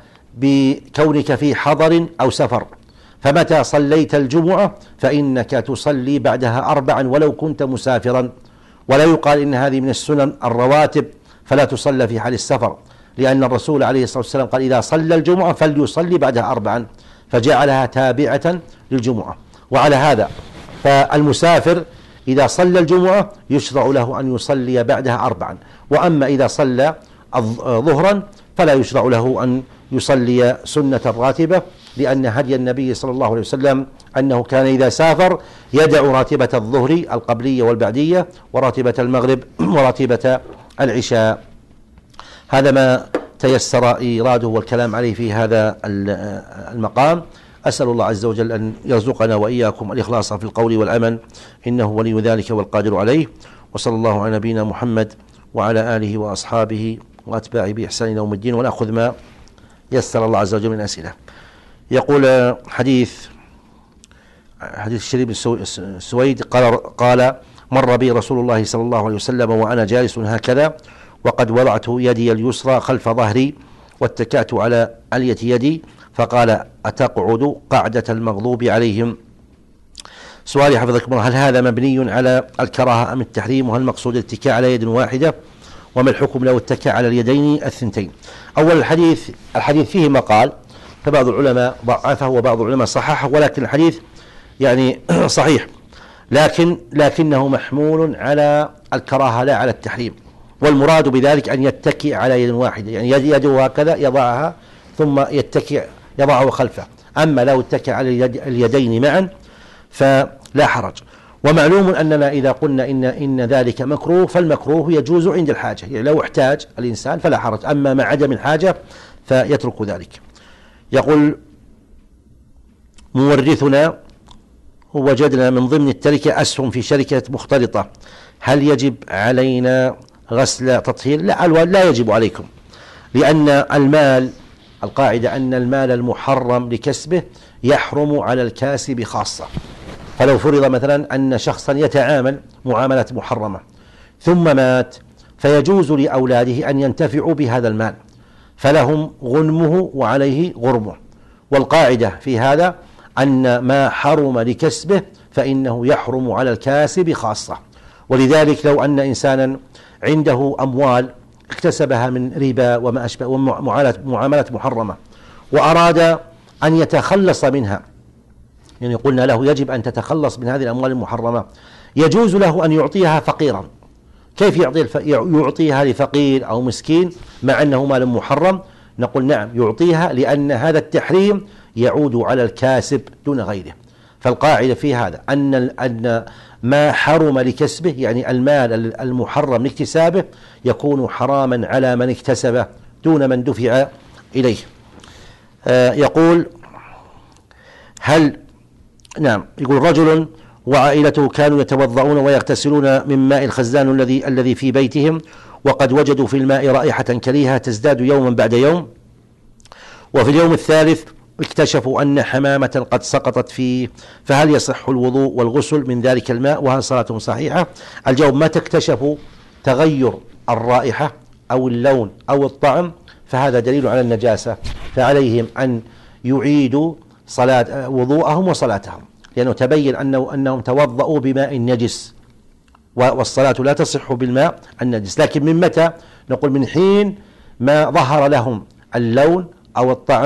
بكونك في حضر أو سفر، فمتى صليت الجمعة فإنك تصلي بعدها أربعا ولو كنت مسافرا، ولا يقال إن هذه من السنن الرواتب فلا تصلى في حال السفر، لأن الرسول عليه الصلاة والسلام قال: إذا صلى الجمعة فليصلي بعدها أربعا، فجعلها تابعة للجمعة. وعلى هذا فالمسافر إذا صلى الجمعة يشرع له أن يصلي بعدها أربعا، وأما إذا صلى ظهرا فلا يشرع له أن يصلي سنة راتبة، لأن هدي النبي صلى الله عليه وسلم أنه كان إذا سافر يدع راتبة الظهر القبلية والبعدية وراتبة المغرب وراتبة العشاء. هذا ما تيسر إيراده والكلام عليه في هذا المقام. أسأل الله عز وجل أن يرزقنا وإياكم الإخلاص في القول والعمل، إنه ولي ذلك والقادر عليه. وصلى الله على نبينا محمد وعلى آله وأصحابه وأتباعه بإحسان إلى يوم الدين. ونأخذ ما يسر الله عز وجل من أسئلة. يقول حديث حديث الشريف بن سويد قال قال مر بي رسول الله صلى الله عليه وسلم وأنا جالس هكذا، وقد وضعت يدي اليسرى خلف ظهري واتكأت على علية يدي، فقال: أتقعد قعدة المغضوب عليهم؟ سؤالي حفظكم الله: هل هذا مبني على الكراهة أم التحريم؟ وهل المقصود الاتكاء على يد واحدة؟ وما الحكم لو اتكى على اليدين الثنتين؟ أول الحديث الحديث فيه مقال، فبعض العلماء ضعفه وبعض العلماء صححه، ولكن الحديث يعني صحيح، لكن لكنه محمول على الكراهة لا على التحريم. والمراد بذلك أن يتكئ على يد واحدة، يعني يده هكذا يضعها ثم يتكئ يضعه خلفه. أما لو اتكى على اليد اليدين معا فلا حرج. ومعلوم أننا إذا قلنا إن إن ذلك مكروه فالمكروه يجوز عند الحاجة، يعني لو احتاج الإنسان فلا حرج، أما مع عدم الحاجة فيترك ذلك. يقول مورثنا: وجدنا من ضمن التركة أسهم في شركة مختلطة، هل يجب علينا غسل تطهير؟ لا، لا يجب عليكم، لأن المال القاعدة أن المال المحرم لكسبه يحرم على الكاسب خاصة. فلو فرض مثلا أن شخصا يتعامل معاملة محرمة ثم مات، فيجوز لأولاده أن ينتفعوا بهذا المال، فلهم غنمه وعليه غرمه. والقاعدة في هذا أن ما حرم لكسبه فإنه يحرم على الكاسب خاصة. ولذلك لو أن إنسانا عنده أموال اكتسبها من ربا وما أشبه ومعاملة محرمة وأراد أن يتخلص منها، يعني قلنا له يجب أن تتخلص من هذه الأموال المحرمة، يجوز له أن يعطيها فقيرا. كيف يعطي يعطيها لفقير أو مسكين مع أنه مال محرم؟ نقول نعم يعطيها، لأن هذا التحريم يعود على الكاسب دون غيره. فالقاعدة في هذا أن أن ما حرم لكسبه، يعني المال المحرم لاكتسابه، يكون حراما على من اكتسبه دون من دفع إليه. آه يقول هل نعم يقول رجل وعائلته كانوا يتوضؤون ويغتسلون من ماء الخزان الذي الذي في بيتهم، وقد وجدوا في الماء رائحة كريهة تزداد يوما بعد يوم، وفي اليوم الثالث اكتشفوا أن حمامة قد سقطت فيه، فهل يصح الوضوء والغسل من ذلك الماء؟ وهل صلاتهم صحيحة؟ الجواب: متى اكتشفوا تغير الرائحة أو اللون أو الطعم فهذا دليل على النجاسة، فعليهم أن يعيدوا صلاة وضوءهم وصلاتهم، لأنه تبين أنه أنهم توضؤوا بماء نجس، والصلاة لا تصح بالماء النجس. لكن من متى؟ نقول من حين ما ظهر لهم اللون أو الطعم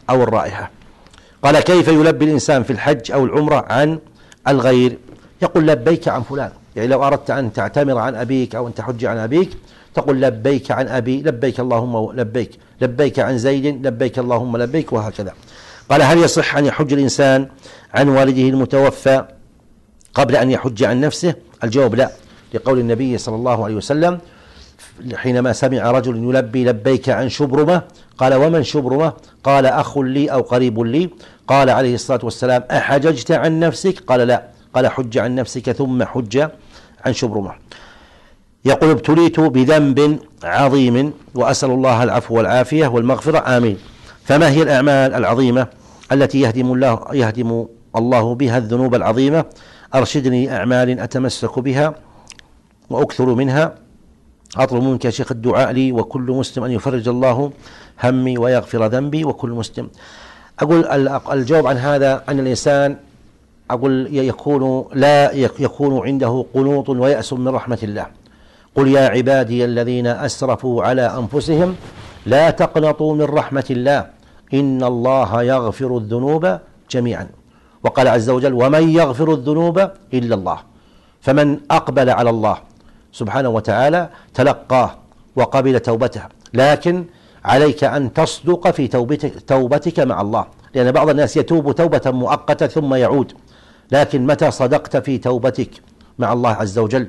أو الرائحة. قال كيف يلبي الإنسان في الحج أو العمرة عن الغير؟ يقول لبيك عن فلان. يعني لو أردت أن تعتمر عن أبيك أو أن تحج عن أبيك تقول لبيك عن أبي، لبيك اللهم لبيك، لبيك عن زيد، لبيك اللهم لبيك، وهكذا. قال هل يصح أن يحج الإنسان عن والده المتوفى قبل أن يحج عن نفسه؟ الجواب لا، لقول النبي صلى الله عليه وسلم حينما سمع رجل يلبي لبيك عن شبرمة قال ومن شبرمة؟ قال أخ لي أو قريب لي. قال عليه الصلاة والسلام أحججت عن نفسك؟ قال لا، قال حج عن نفسك ثم حج عن شبرمة. يقول ابتليت بذنب عظيم وأسأل الله العفو والعافية والمغفرة آمين. فما هي الأعمال العظيمة التي يهدم الله يهدم الله بها الذنوب العظيمة؟ أرشدني أعمال أتمسك بها وأكثر منها. أطلب منك يا شيخ الدعاء لي وكل مسلم أن يفرج الله همي ويغفر ذنبي وكل مسلم. أقول الجواب عن هذا أن الإنسان أقول يكون لا يكون عنده قنوط ويأس من رحمة الله. قل يا عبادي الذين أسرفوا على أنفسهم لا تقنطوا من رحمة الله إن الله يغفر الذنوب جميعا. وقال عز وجل ومن يغفر الذنوب إلا الله. فمن أقبل على الله سبحانه وتعالى تلقاه وقبل توبته، لكن عليك أن تصدق في توبتك, توبتك مع الله، لأن بعض الناس يتوب توبة مؤقتة ثم يعود. لكن متى صدقت في توبتك مع الله عز وجل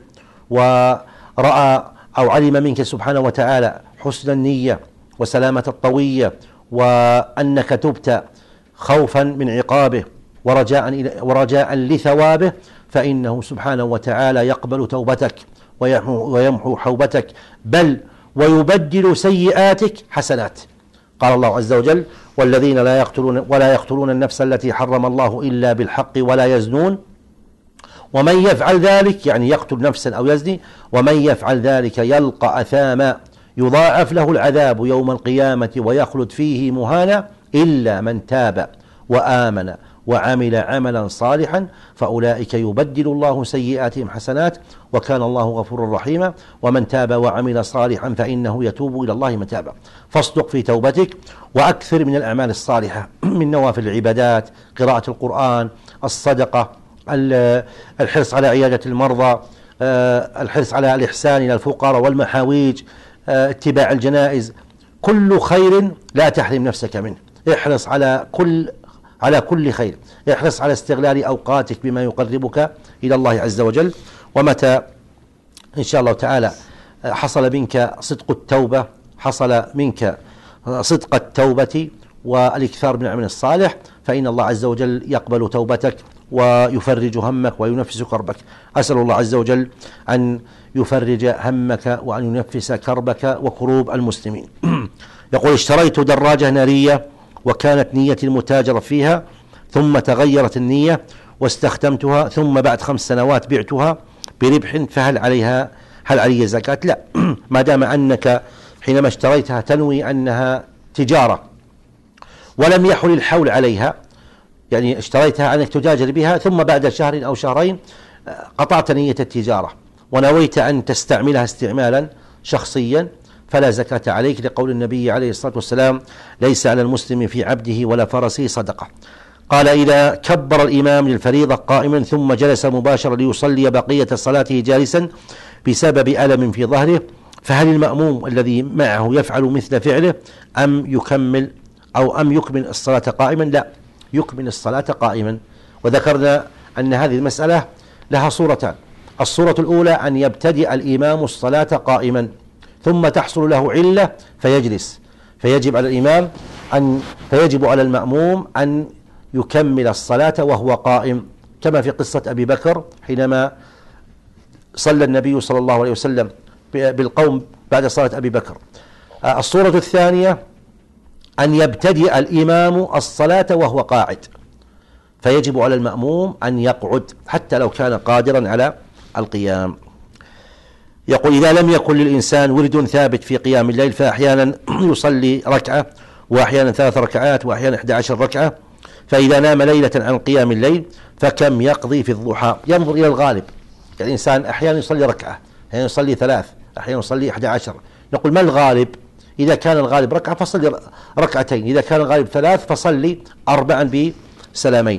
ورأى أو علم منك سبحانه وتعالى حسن النية وسلامة الطوية وأنك تبت خوفا من عقابه ورجاء, ورجاء لثوابه، فإنه سبحانه وتعالى يقبل توبتك ويمحو حوبتك، بل ويبدل سيئاتك حسنات. قال الله عز وجل والذين لا يقتلون ولا يقتلون النفس التي حرم الله إلا بالحق ولا يزنون ومن يفعل ذلك، يعني يقتل نفسا أو يزني، ومن يفعل ذلك يلقى أثاما يضاعف له العذاب يوم القيامة ويخلد فيه مهانا إلا من تاب وآمن وعمل عملا صالحا فأولئك يبدل الله سيئاتهم حسنات وكان الله غفورا رحيما. ومن تاب وعمل صالحا فإنه يتوب إلى الله متابا. فاصدق في توبتك وأكثر من الأعمال الصالحة من نوافل العبادات، قراءة القرآن، الصدقة، الحرص على عيادة المرضى، الحرص على الإحسان إلى الفقراء والمحاويج، اتباع الجنائز. كل خير لا تحرم نفسك منه. احرص على كل على كل خير، احرص على استغلال أوقاتك بما يقربك إلى الله عز وجل. ومتى إن شاء الله تعالى حصل منك صدق التوبة، حصل منك صدق التوبة والإكثار من العمل الصالح، فإن الله عز وجل يقبل توبتك ويفرج همك وينفس كربك. أسأل الله عز وجل أن يفرج همك وأن ينفس كربك وكروب المسلمين. يقول اشتريت دراجة نارية وكانت نيتي المتاجرة فيها ثم تغيرت النية واستخدمتها ثم بعد خمس سنوات بعتها بربح، فهل عليها هل علي زكاة؟ لا، ما دام أنك حينما اشتريتها تنوي أنها تجارة ولم يحل الحول عليها، يعني اشتريتها أنك تتاجر بها ثم بعد شهر أو شهرين قطعت نية التجارة ونويت أن تستعملها استعمالا شخصيا فلا زكاة عليك، لقول النبي عليه الصلاة والسلام ليس على المسلم في عبده ولا فرسه صدقة. قال إذا كبر الإمام للفريضة قائما ثم جلس مباشرة ليصلي بقية صلاته جالسا بسبب ألم في ظهره، فهل المأموم الذي معه يفعل مثل فعله أم يكمل أو أم يكمل الصلاة قائما؟ لا، يكمل الصلاة قائما. وذكرنا أن هذه المسألة لها صورتان. الصورة الأولى أن يبتدئ الإمام الصلاة قائما ثم تحصل له علة فيجلس، فيجب على الإمام أن فيجب على المأموم أن يكمل الصلاة وهو قائم، كما في قصة أبي بكر حينما صلى النبي صلى الله عليه وسلم بالقوم بعد صلاة أبي بكر. الصورة الثانية أن يبتدئ الإمام الصلاة وهو قاعد، فيجب على المأموم أن يقعد حتى لو كان قادرا على القيام. يقول إذا لم يكن للإنسان ورد ثابت في قيام الليل فأحيانا يصلي ركعة وأحيانا ثلاث ركعات وأحيانا إحدى عشر ركعة، فإذا نام ليلة عن قيام الليل فكم يقضي في الضحى؟ ينظر إلى الغالب. يعني الإنسان أحيانا يصلي ركعة، أحيانا يصلي ثلاث، أحيانا يصلي إحدى عشر. نقول ما الغالب؟ إذا كان الغالب ركعة فصلي ركعتين، إذا كان الغالب ثلاث فصلي أربعا بسلامين.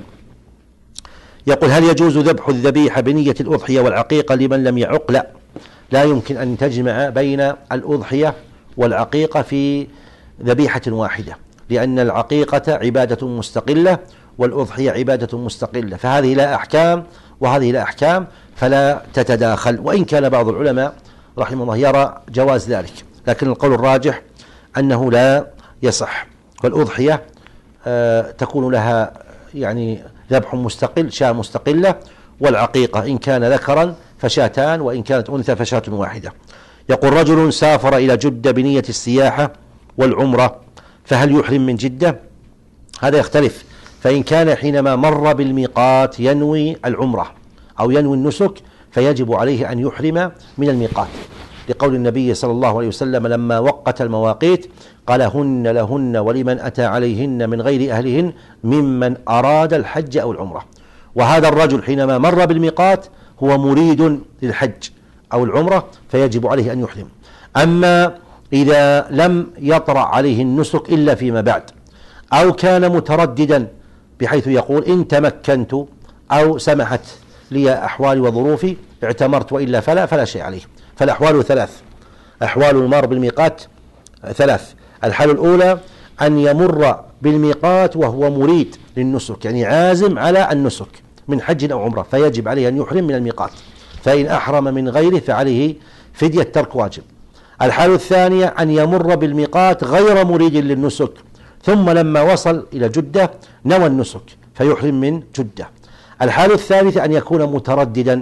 يقول: هل يجوز ذبح الذبيحة بنية الأضحية والعقيقة لمن لم يعق؟ لا، لا يمكن أن تجمع بين الأضحية والعقيقة في ذبيحة واحدة، لأن العقيقة عبادة مستقلة والأضحية عبادة مستقلة، فهذه لا أحكام وهذه لا أحكام، فلا تتداخل. وإن كان بعض العلماء رحمه الله يرى جواز ذلك، لكن القول الراجح أنه لا يصح. والأضحية آه تكون لها يعني ذبح مستقل، شاة مستقلة، والعقيقة إن كان ذكرا فشاتان، وإن كانت أنثى فشاة واحدة. يقول: رجل سافر إلى جدة بنية السياحة والعمرة، فهل يحرم من جدة؟ هذا يختلف، فإن كان حينما مر بالميقات ينوي العمرة أو ينوي النسك فيجب عليه أن يحرم من الميقات، لقول النبي صلى الله عليه وسلم لما وقت المواقيت قال: هن لهن ولمن أتى عليهن من غير أهلهن ممن أراد الحج أو العمرة. وهذا الرجل حينما مر بالميقات هو مريد للحج أو العمرة فيجب عليه أن يحرم. أما إذا لم يطرأ عليه النسك إلا فيما بعد، أو كان مترددا بحيث يقول: إن تمكنت أو سمحت لي أحوالي وظروفي اعتمرت وإلا فلا فلا شيء عليه. فالأحوال ثلاث، أحوال المار بالميقات ثلاث: الحالة الأولى أن يمر بالميقات وهو مريد للنسك، يعني عازم على النسك من حج أو عمرة، فيجب عليه أن يحرم من الميقات، فإن أحرم من غيره فعليه فدية ترك واجب. الحالة الثانية أن يمر بالميقات غير مريد للنسك، ثم لما وصل إلى جدة نوى النسك فيحرم من جدة. الحالة الثالثة أن يكون مترددا،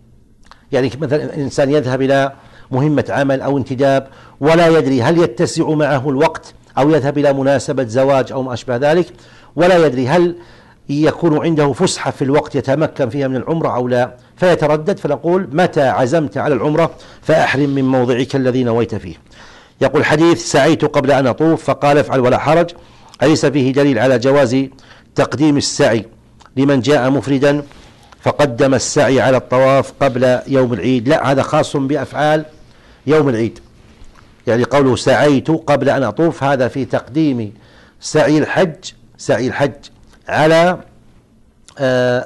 يعني مثلا إنسان يذهب إلى مهمة عمل أو انتداب ولا يدري هل يتسع معه الوقت، أو يذهب إلى مناسبة زواج أو ما أشبه ذلك ولا يدري هل يكون عنده فسحة في الوقت يتمكن فيها من العمرة أو لا، فيتردد، فنقول: متى عزمت على العمرة فأحرم من موضعك الذي نويت فيه. يقول: حديث سعيت قبل أن أطوف فقال: افعل ولا حرج، أليس فيه دليل على جواز تقديم السعي لمن جاء مفردا فقدم السعي على الطواف قبل يوم العيد؟ لا، هذا خاص بأفعال يوم العيد، يعني قوله سعيت قبل أن أطوف هذا في تقديم سعي الحج سعي الحج على آه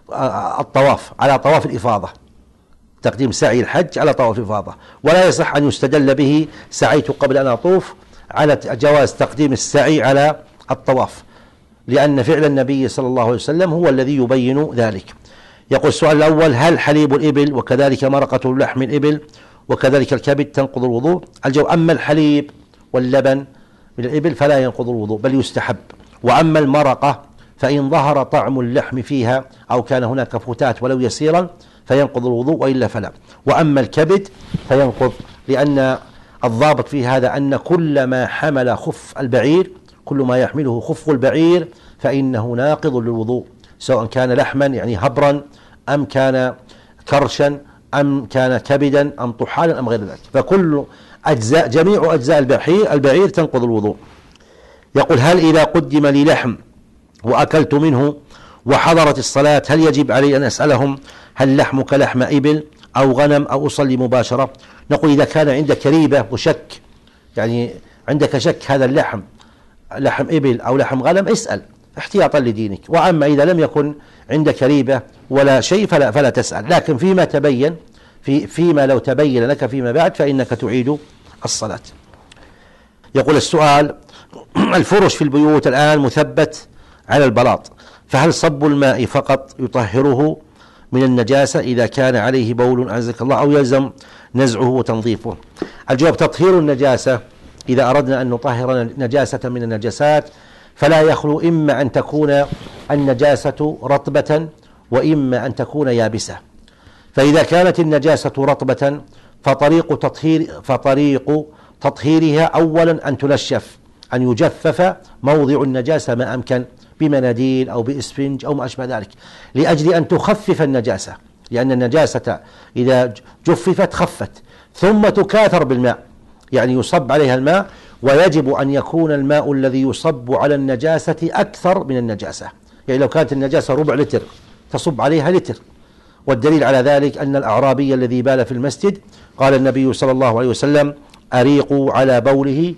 الطواف، على طواف الإفاضة، تقديم سعي الحج على طواف الإفاضة. ولا يصح أن يستدل به سعيت قبل أن أطوف على جواز تقديم السعي على الطواف، لأن فعل النبي صلى الله عليه وسلم هو الذي يبين ذلك. يقول السؤال الأول: هل حليب الإبل وكذلك مرقة لحم الإبل وكذلك الكبد تنقض الوضوء؟ الجواب: أما الحليب واللبن من الإبل فلا ينقض الوضوء بل يستحب، وأما المرقة فإن ظهر طعم اللحم فيها أو كان هناك فتات ولو يسيرا فينقض الوضوء وإلا فلا. وأما الكبد فينقض، لأن الضابط في هذا أن كل ما حمل خف البعير، كل ما يحمله خف البعير فإنه ناقض للوضوء، سواء كان لحما يعني هبرا أم كان كرشا أم كان كبدا أم طحالا أم غير ذلك، فكل أجزاء جميع أجزاء البعير البعير تنقض الوضوء. يقول: هل إذا قدم لي لحم وأكلت منه وحضرت الصلاة هل يجب علي أن أسألهم هل لحمك لحم إبل أو غنم أو أصلي مباشرة؟ نقول: إذا كان عندك ريبة وشك، يعني عندك شك هذا اللحم لحم إبل أو لحم غنم، اسأل احتياطا لدينك. وأما إذا لم يكن عندك ريبة ولا شيء فلا, فلا تسأل، لكن فيما تبين في فيما لو تبين لك فيما بعد فإنك تعيد الصلاة. يقول السؤال: الفرش في البيوت الآن مثبت على البلاط، فهل صب الماء فقط يطهره من النجاسة إذا كان عليه بول أعزك الله، أو يلزم نزعه وتنظيفه؟ الجواب: تطهير النجاسة إذا أردنا أن نطهر نجاسة من النجاسات فلا يخلو إما أن تكون النجاسة رطبة وإما أن تكون يابسة. فإذا كانت النجاسة رطبة فطريق تطهير فطريق تطهيرها أولا أن تنشف، أن يجفف موضع النجاسة ما أمكن بمناديل أو بإسفنج أو ما أشبه ذلك، لأجل أن تخفف النجاسة، لأن النجاسة إذا جففت خفت، ثم تكاثر بالماء، يعني يصب عليها الماء، ويجب أن يكون الماء الذي يصب على النجاسة أكثر من النجاسة، يعني لو كانت النجاسة ربع لتر تصب عليها لتر. والدليل على ذلك أن الأعرابي الذي بال في المسجد قال النبي صلى الله عليه وسلم: أريقوا على بوله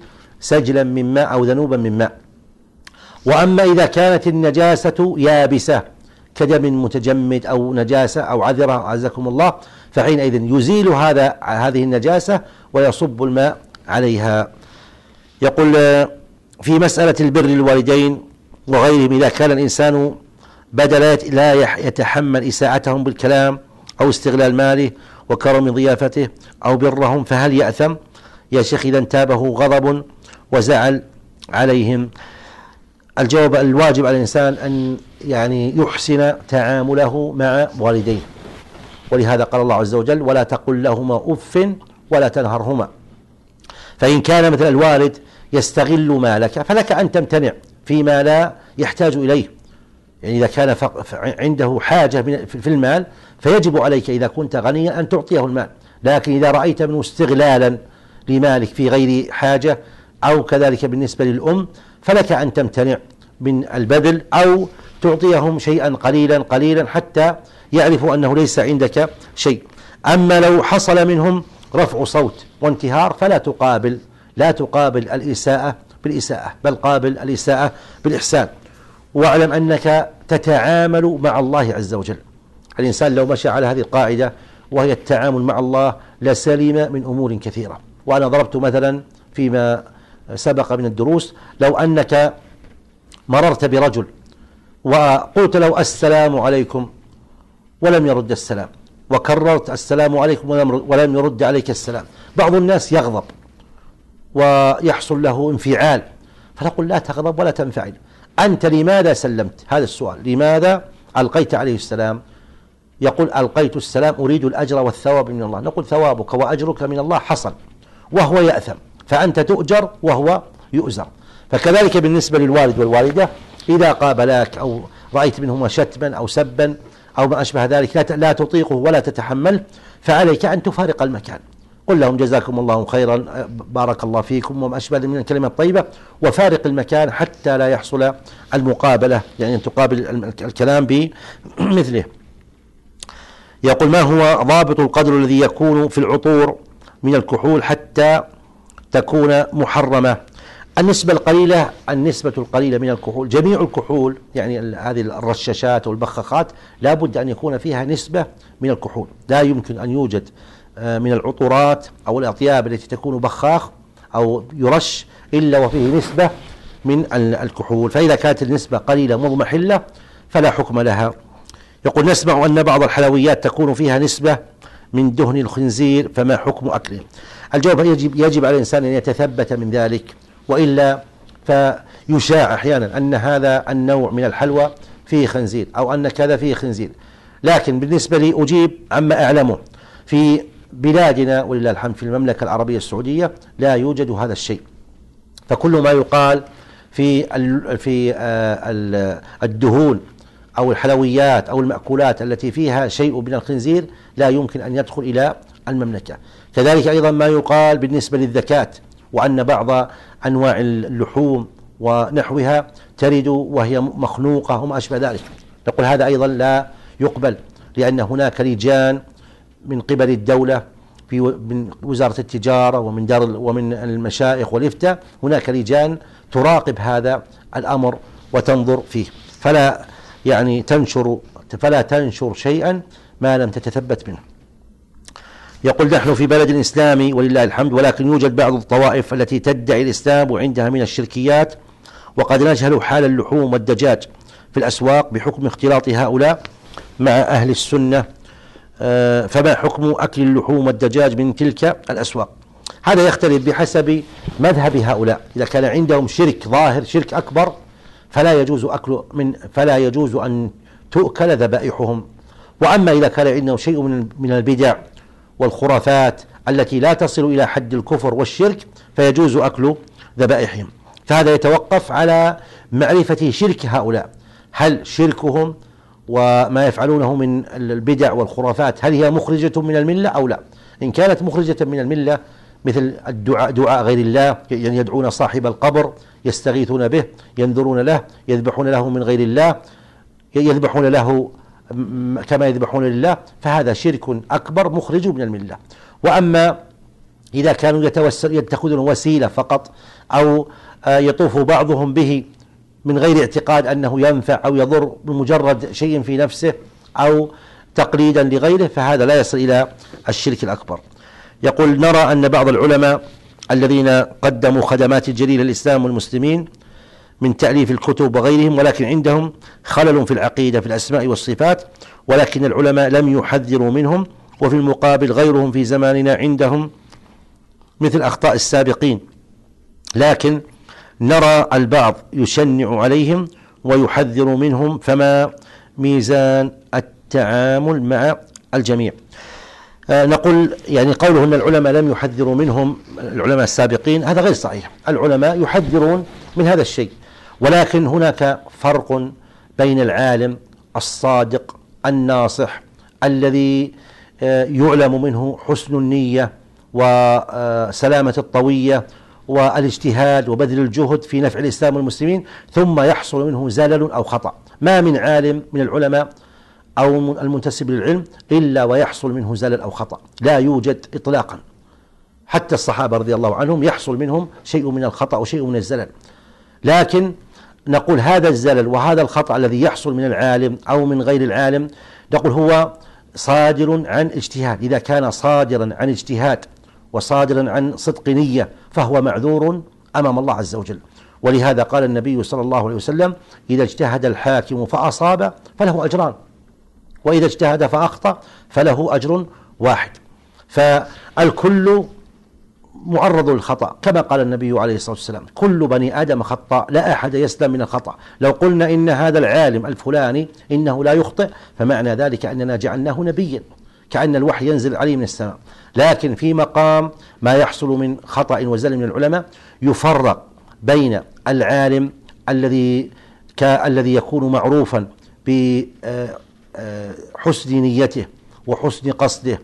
سجلا من ماء أو ذنوبا من ماء. وأما إذا كانت النجاسة يابسة كدم متجمد أو نجاسة أو عذرة أعزكم الله، فحينئذ يزيل هذا هذه النجاسة ويصب الماء عليها. يقول في مسألة البر الوالدين وغيرهم، إذا كان الإنسان بدل لا يتحمل إساءتهم بالكلام أو استغلال ماله وكرم ضيافته أو برهم، فهل يأثم؟ يا شيخ إذا انتابه غضب وزعل عليهم. الجواب: الواجب على الإنسان أن يعني يحسن تعامله مع والديه، ولهذا قال الله عز وجل: ولا تقل لهما أف ولا تنهرهما. فإن كان مثل الوالد يستغل مالك فلك أن تمتنع فيما لا يحتاج إليه، يعني إذا كان عنده حاجة في المال فيجب عليك إذا كنت غنيا أن تعطيه المال، لكن إذا رأيت منه استغلالا لمالك في غير حاجة أو كذلك بالنسبة للأم فلك أن تمتنع من البذل أو تعطيهم شيئا قليلا قليلا حتى يعرفوا أنه ليس عندك شيء. أما لو حصل منهم رفع صوت وانتهار فلا تقابل لا تقابل الإساءة بالإساءة، بل قابل الإساءة بالإحسان. واعلم أنك تتعامل مع الله عز وجل. الإنسان لو مشى على هذه القاعدة وهي التعامل مع الله لسلم من أمور كثيرة. وأنا ضربت مثلا فيما سبق من الدروس، لو أنك مررت برجل وقلت له السلام عليكم ولم يرد السلام، وكررت السلام عليكم ولم يرد عليك السلام، بعض الناس يغضب ويحصل له انفعال، فنقول لا تغضب ولا تنفعل. أنت لماذا سلمت؟ هذا السؤال، لماذا ألقيت عليه السلام؟ يقول ألقيت السلام أريد الأجر والثواب من الله. نقول ثوابك وأجرك من الله حصل، وهو يأثم، فأنت تؤجر وهو يؤزر. فكذلك بالنسبة للوالد والوالدة، إذا قابلاك أو رأيت منهما شتما أو سبا أو ما أشبه ذلك لا تطيقه ولا تتحمل، فعليك أن تفارق المكان. قل لهم جزاكم الله خيرا، بارك الله فيكم، وما أشبه من الكلمة الطيبة، وفارق المكان حتى لا يحصل المقابلة، يعني أن تقابل الكلام بمثله. يقول: ما هو ضابط القدر الذي يكون في العطور من الكحول حتى تكون محرمة؟ النسبة القليلة النسبة القليلة من الكحول، جميع الكحول يعني هذه الرشاشات والبخاخات لا بد أن يكون فيها نسبة من الكحول. لا يمكن أن يوجد من العطورات أو الأطياب التي تكون بخاخ أو يرش إلا وفيه نسبة من الكحول، فإذا كانت النسبة قليلة مضمحلة فلا حكم لها. يقول: نسمع أن بعض الحلويات تكون فيها نسبة من دهن الخنزير، فما حكم أكله؟ الجواب: يجب, يجب على الإنسان أن يتثبت من ذلك، وإلا فيشاع أحيانا أن هذا النوع من الحلوى فيه خنزير أو أن كذا فيه خنزير. لكن بالنسبة لي أجيب عما أعلمه، في بلادنا ولله الحمد في المملكة العربية السعودية لا يوجد هذا الشيء، فكل ما يقال في في الدهون أو الحلويات أو المأكولات التي فيها شيء من الخنزير لا يمكن أن يدخل إلى المملكة. كذلك أيضا ما يقال بالنسبة للذكاة، وأن بعض أنواع اللحوم ونحوها ترد وهي مخنوقة وما أشبه ذلك، نقول هذا أيضا لا يقبل، لأن هناك لجان من قبل الدولة في من وزارة التجارة ومن دار ومن المشايخ والإفتاء، هناك لجان تراقب هذا الأمر وتنظر فيه، فلا يعني تنشر فلا تنشر شيئا ما لم تتثبت منه. يقول: نحن في بلد إسلامي ولله الحمد، ولكن يوجد بعض الطوائف التي تدعي الإسلام وعندها من الشركيات، وقد نجهل حال اللحوم والدجاج في الأسواق بحكم اختلاط هؤلاء مع أهل السنة، فما حكم أكل اللحوم والدجاج من تلك الأسواق؟ هذا يختلف بحسب مذهب هؤلاء. إذا كان عندهم شرك ظاهر، شرك أكبر، فلا يجوز أكل من فلا يجوز أن تؤكل ذبائحهم. وأما إذا كان عندهم شيء من من البدع والخرافات التي لا تصل إلى حد الكفر والشرك فيجوز أكل ذبائحهم. فهذا يتوقف على معرفة شرك هؤلاء، هل شركهم وما يفعلونه من البدع والخرافات هل هي مخرجة من الملة أو لا؟ إن كانت مخرجة من الملة مثل الدعاء دعاء غير الله، يعني يدعون صاحب القبر، يستغيثون به، ينذرون له، يذبحون له من غير الله، يذبحون له كما يذبحون لله، فهذا شرك أكبر مخرج من الملة. وأما إذا كانوا يتوسل يتخذون وسيلة فقط، أو يطوف بعضهم به من غير اعتقاد أنه ينفع أو يضر بمجرد شيء في نفسه أو تقليدا لغيره، فهذا لا يصل إلى الشرك الأكبر. يقول: نرى أن بعض العلماء الذين قدموا خدمات جليلة للإسلام والمسلمين من تأليف الكتب وغيرهم، ولكن عندهم خلل في العقيدة في الأسماء والصفات، ولكن العلماء لم يحذروا منهم، وفي المقابل غيرهم في زماننا عندهم مثل أخطاء السابقين، لكن نرى البعض يشنع عليهم ويحذر منهم، فما ميزان التعامل مع الجميع؟ آه نقول يعني قوله أن العلماء لم يحذروا منهم العلماء السابقين هذا غير صحيح. العلماء يحذرون من هذا الشيء، ولكن هناك فرق بين العالم الصادق الناصح الذي آه يعلم منه حسن النية وسلامة الطوية والاجتهاد وبذل الجهد في نفع الإسلام والمسلمين، ثم يحصل منه زلل أو خطأ. ما من عالم من العلماء أو المنتسب للعلم إلا ويحصل منه زلل أو خطأ، لا يوجد إطلاقا. حتى الصحابة رضي الله عنهم يحصل منهم شيء من الخطأ وشيء من الزلل، لكن نقول هذا الزلل وهذا الخطأ الذي يحصل من العالم أو من غير العالم نقول هو صادر عن اجتهاد. إذا كان صادرا عن اجتهاد وصادرا عن صدق نية فهو معذور أمام الله عز وجل. ولهذا قال النبي صلى الله عليه وسلم: إذا اجتهد الحاكم فأصاب فله أجران، وإذا اجتهد فأخطأ فله أجر واحد. فالكل معرض للخطأ، كما قال النبي عليه الصلاة والسلام: كل بني آدم خطاء لا أحد يسلم من الخطأ. لو قلنا إن هذا العالم الفلاني إنه لا يخطئ فمعنى ذلك أننا جعلناه نبيا، كأن الوحي ينزل عليه من السماء. لكن في مقام ما يحصل من خطأ وزلل من العلماء يفرق بين العالم الذي الذي يكون معروفا بحسن نيته وحسن قصده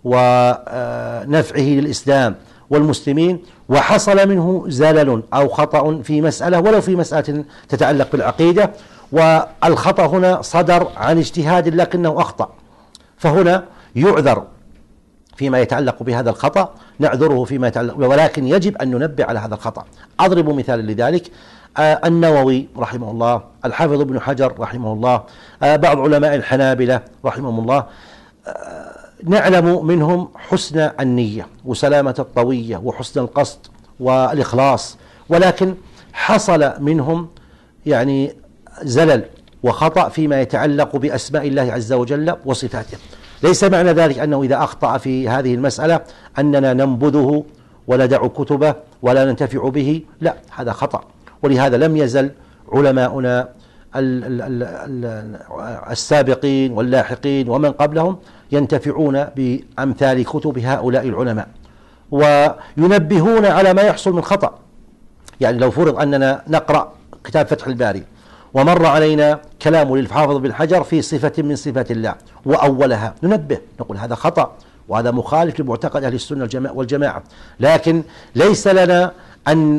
ونفعه للإسلام والمسلمين، وحصل منه زلل أو خطأ في مسألة ولو في مسألة تتعلق بالعقيدة، والخطأ هنا صدر عن اجتهاد لكنه أخطأ، فهنا يعذر فيما يتعلق بهذا الخطأ، نعذره فيما يتعلق، ولكن يجب أن ننبه على هذا الخطأ. أضرب مثالا لذلك: آه النووي رحمه الله، الحافظ ابن حجر رحمه الله، آه بعض علماء الحنابلة رحمهم الله، آه نعلم منهم حسن النية وسلامة الطوية وحسن القصد والإخلاص، ولكن حصل منهم يعني زلل وخطأ فيما يتعلق بأسماء الله عز وجل وصفاته. ليس معنى ذلك أنه إذا أخطأ في هذه المسألة أننا ننبذه وندع كتبه ولا ننتفع به، لا، هذا خطأ. ولهذا لم يزل علماؤنا السابقين واللاحقين ومن قبلهم ينتفعون بأمثال كتب هؤلاء العلماء وينبهون على ما يحصل من خطأ. يعني لو فرض أننا نقرأ كتاب فتح الباري ومر علينا كلام للحافظ بن حجر في صفة من صفات الله وأولها، ننبه نقول هذا خطأ وهذا مخالف لمعتقد أهل السنة والجماعة، لكن ليس لنا أن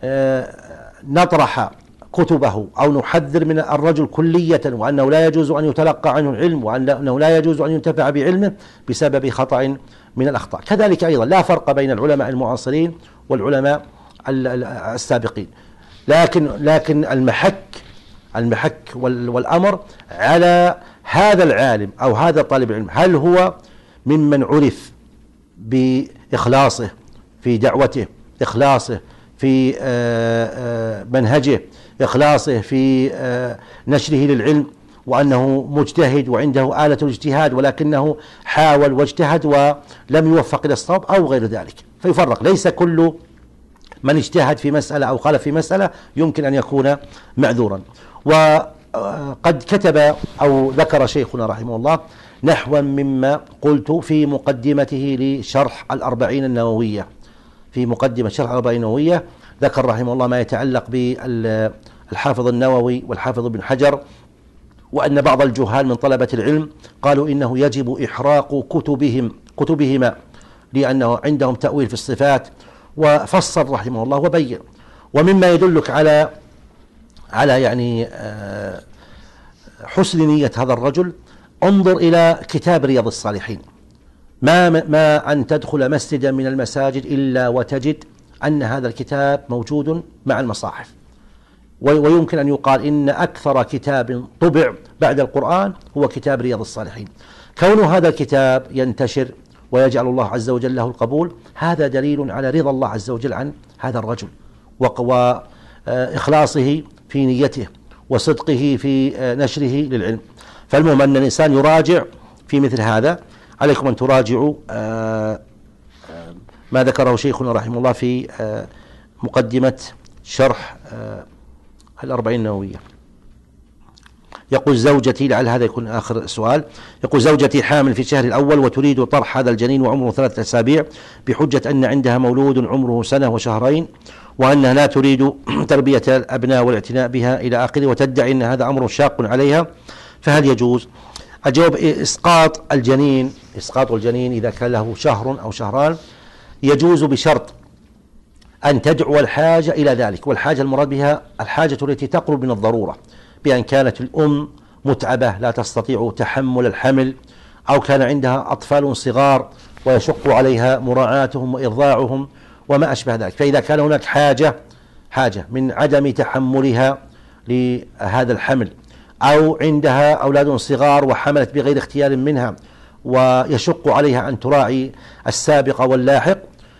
نطرح كتبه أو نحذر من الرجل كلية وأنه لا يجوز أن يتلقى عنه العلم وأنه لا يجوز أن ينتفع بعلمه بسبب خطأ من الأخطاء. كذلك أيضا لا فرق بين العلماء المعاصرين والعلماء السابقين، لكن لكن المحك المحك والأمر على هذا العالم أو هذا طالب العلم، هل هو ممن عرف بإخلاصه في دعوته، إخلاصه في منهجه، إخلاصه في نشره للعلم، وأنه مجتهد وعنده آلة الاجتهاد ولكنه حاول واجتهد ولم يوفق إلى الصواب أو غير ذلك. فيفرق، ليس كل من اجتهد في مسألة أو خالف في مسألة يمكن أن يكون معذورا. وقد كتب أو ذكر شيخنا رحمه الله نحوا مما قلت في مقدمته لشرح الأربعين النووية. في مقدمة شرح الأربعين النووية ذكر رحمه الله ما يتعلق بالحافظ النووي والحافظ ابن حجر، وأن بعض الجهال من طلبة العلم قالوا إنه يجب إحراق كتبهم كتبهما لأنه عندهم تأويل في الصفات، وفصل رحمه الله وبين. ومما يدلك على على يعني حسن نية هذا الرجل، انظر إلى كتاب رياض الصالحين ما ما أن تدخل مسجدا من المساجد إلا وتجد أن هذا الكتاب موجود مع المصاحف. ويمكن أن يقال إن أكثر كتاب طبع بعد القرآن هو كتاب رياض الصالحين. كون هذا الكتاب ينتشر ويجعل الله عز وجل له القبول، هذا دليل على رضا الله عز وجل عن هذا الرجل وإخلاصه في نيته وصدقه في نشره للعلم. فالمهم أن الإنسان يراجع في مثل هذا. عليكم أن تراجعوا ما ذكره شيخنا رحمه الله في مقدمة شرح الأربعين النووية. يقول زوجتي، لعل هذا يكون آخر سؤال، يقول زوجتي حامل في الشهر الأول وتريد طرح هذا الجنين وعمره ثلاثة أسابيع بحجة أن عندها مولود عمره سنة وشهرين وأنها لا تريد تربية الأبناء والاعتناء بها إلى آخره، وتدعي أن هذا أمر شاق عليها، فهل يجوز؟ الجواب: إسقاط الجنين إسقاط الجنين إذا كان له شهر أو شهران يجوز بشرط أن تدعو الحاجة إلى ذلك، والحاجة المراد بها الحاجة التي تقرب من الضرورة، بأن كانت الأم متعبة لا تستطيع تحمل الحمل، أو كان عندها أطفال صغار ويشق عليها مراعاتهم وإرضاعهم وما أشبه ذلك. فإذا كان هناك حاجة حاجة من عدم تحملها لهذا الحمل، أو عندها أولاد صغار وحملت بغير اختيار منها ويشق عليها أن تراعي السابق واللاحق،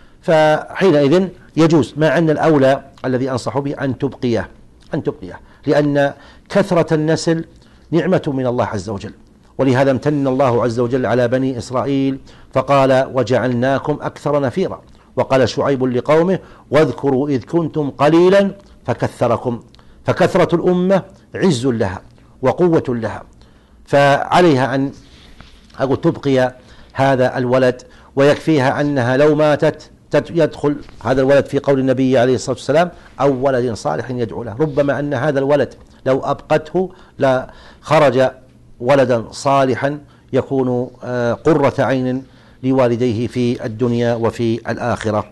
فحينئذ يجوز، مع أن الأولى الذي أنصح به أن تبقيه أن تبقيه لأن كثرة النسل نعمة من الله عز وجل، ولهذا امتن الله عز وجل على بني إسرائيل فقال: وجعلناكم أكثر نفيرا. وقال شعيب لقومه: واذكروا إذ كنتم قليلا فكثركم. فكثرة الأمة عز لها وقوة لها، فعليها أن أقول تبقي هذا الولد، ويكفيها أنها لو ماتت يدخل هذا الولد في قول النبي عليه الصلاة والسلام: أو ولد صالح يدعو له. ربما أن هذا الولد لو أبقته لخرج ولدا صالحا يكون قرة عين لوالديه في الدنيا وفي الآخرة.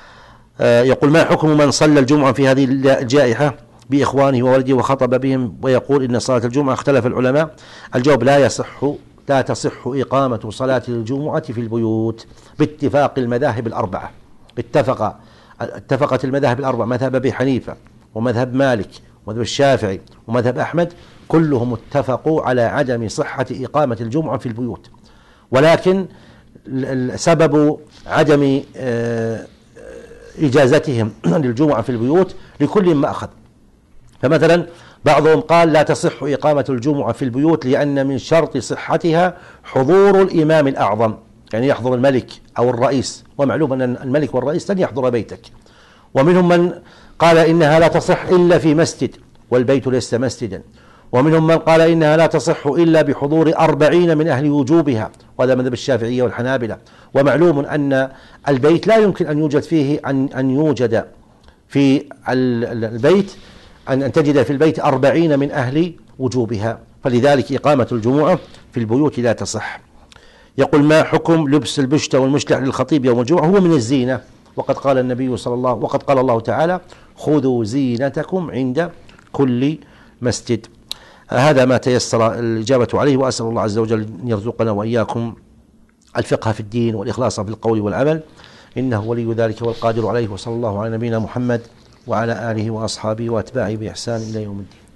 يقول: ما حكم من صلى الجمعة في هذه الجائحة بإخوانه وولده وخطب بهم ويقول إن صلاة الجمعة اختلف العلماء؟ الجواب: لا يصح لا تصح إقامة صلاة الجمعة في البيوت باتفاق المذاهب الأربعة. اتفق اتفقت المذاهب الأربعة، مذهب أبي حنيفة ومذهب مالك ومذهب الشافعي ومذهب أحمد، كلهم اتفقوا على عدم صحة إقامة الجمعة في البيوت، ولكن سبب عدم إجازتهم للجمعة في البيوت لكل ما أخذ. فمثلا بعضهم قال: لا تصح إقامة الجمعة في البيوت لأن من شرط صحتها حضور الإمام الأعظم، يعني يحضر الملك أو الرئيس، ومعلوم أن الملك والرئيس لن يحضر بيتك. ومنهم من قال إنها لا تصح إلا في مسجد والبيت ليس مسجدا. ومنهم من قال إنها لا تصح إلا بحضور أربعين من أهل وجوبها، وهذا مذهب الشافعية والحنابلة. ومعلوم أن البيت لا يمكن أن يوجد فيه أن أن يوجد في البيت أن أن تجد في البيت أربعين من أهل وجوبها، فلذلك إقامة الجمعة في البيوت لا تصح. يقول: ما حكم لبس البشتة والمشلح للخطيب يوم الجمعة؟ هو من الزينة، وقد قال النبي صلى الله وقد قال الله تعالى: خذوا زينتكم عند كل مسجد. هذا ما تيسر الإجابة عليه، وأسأل الله عز وجل أن يرزقنا وإياكم الفقه في الدين والإخلاص في القول والعمل، إنه ولي ذلك والقادر عليه. وصلى الله على نبينا محمد وعلى آله وأصحابه وأتباعه بإحسان إلى يوم الدين.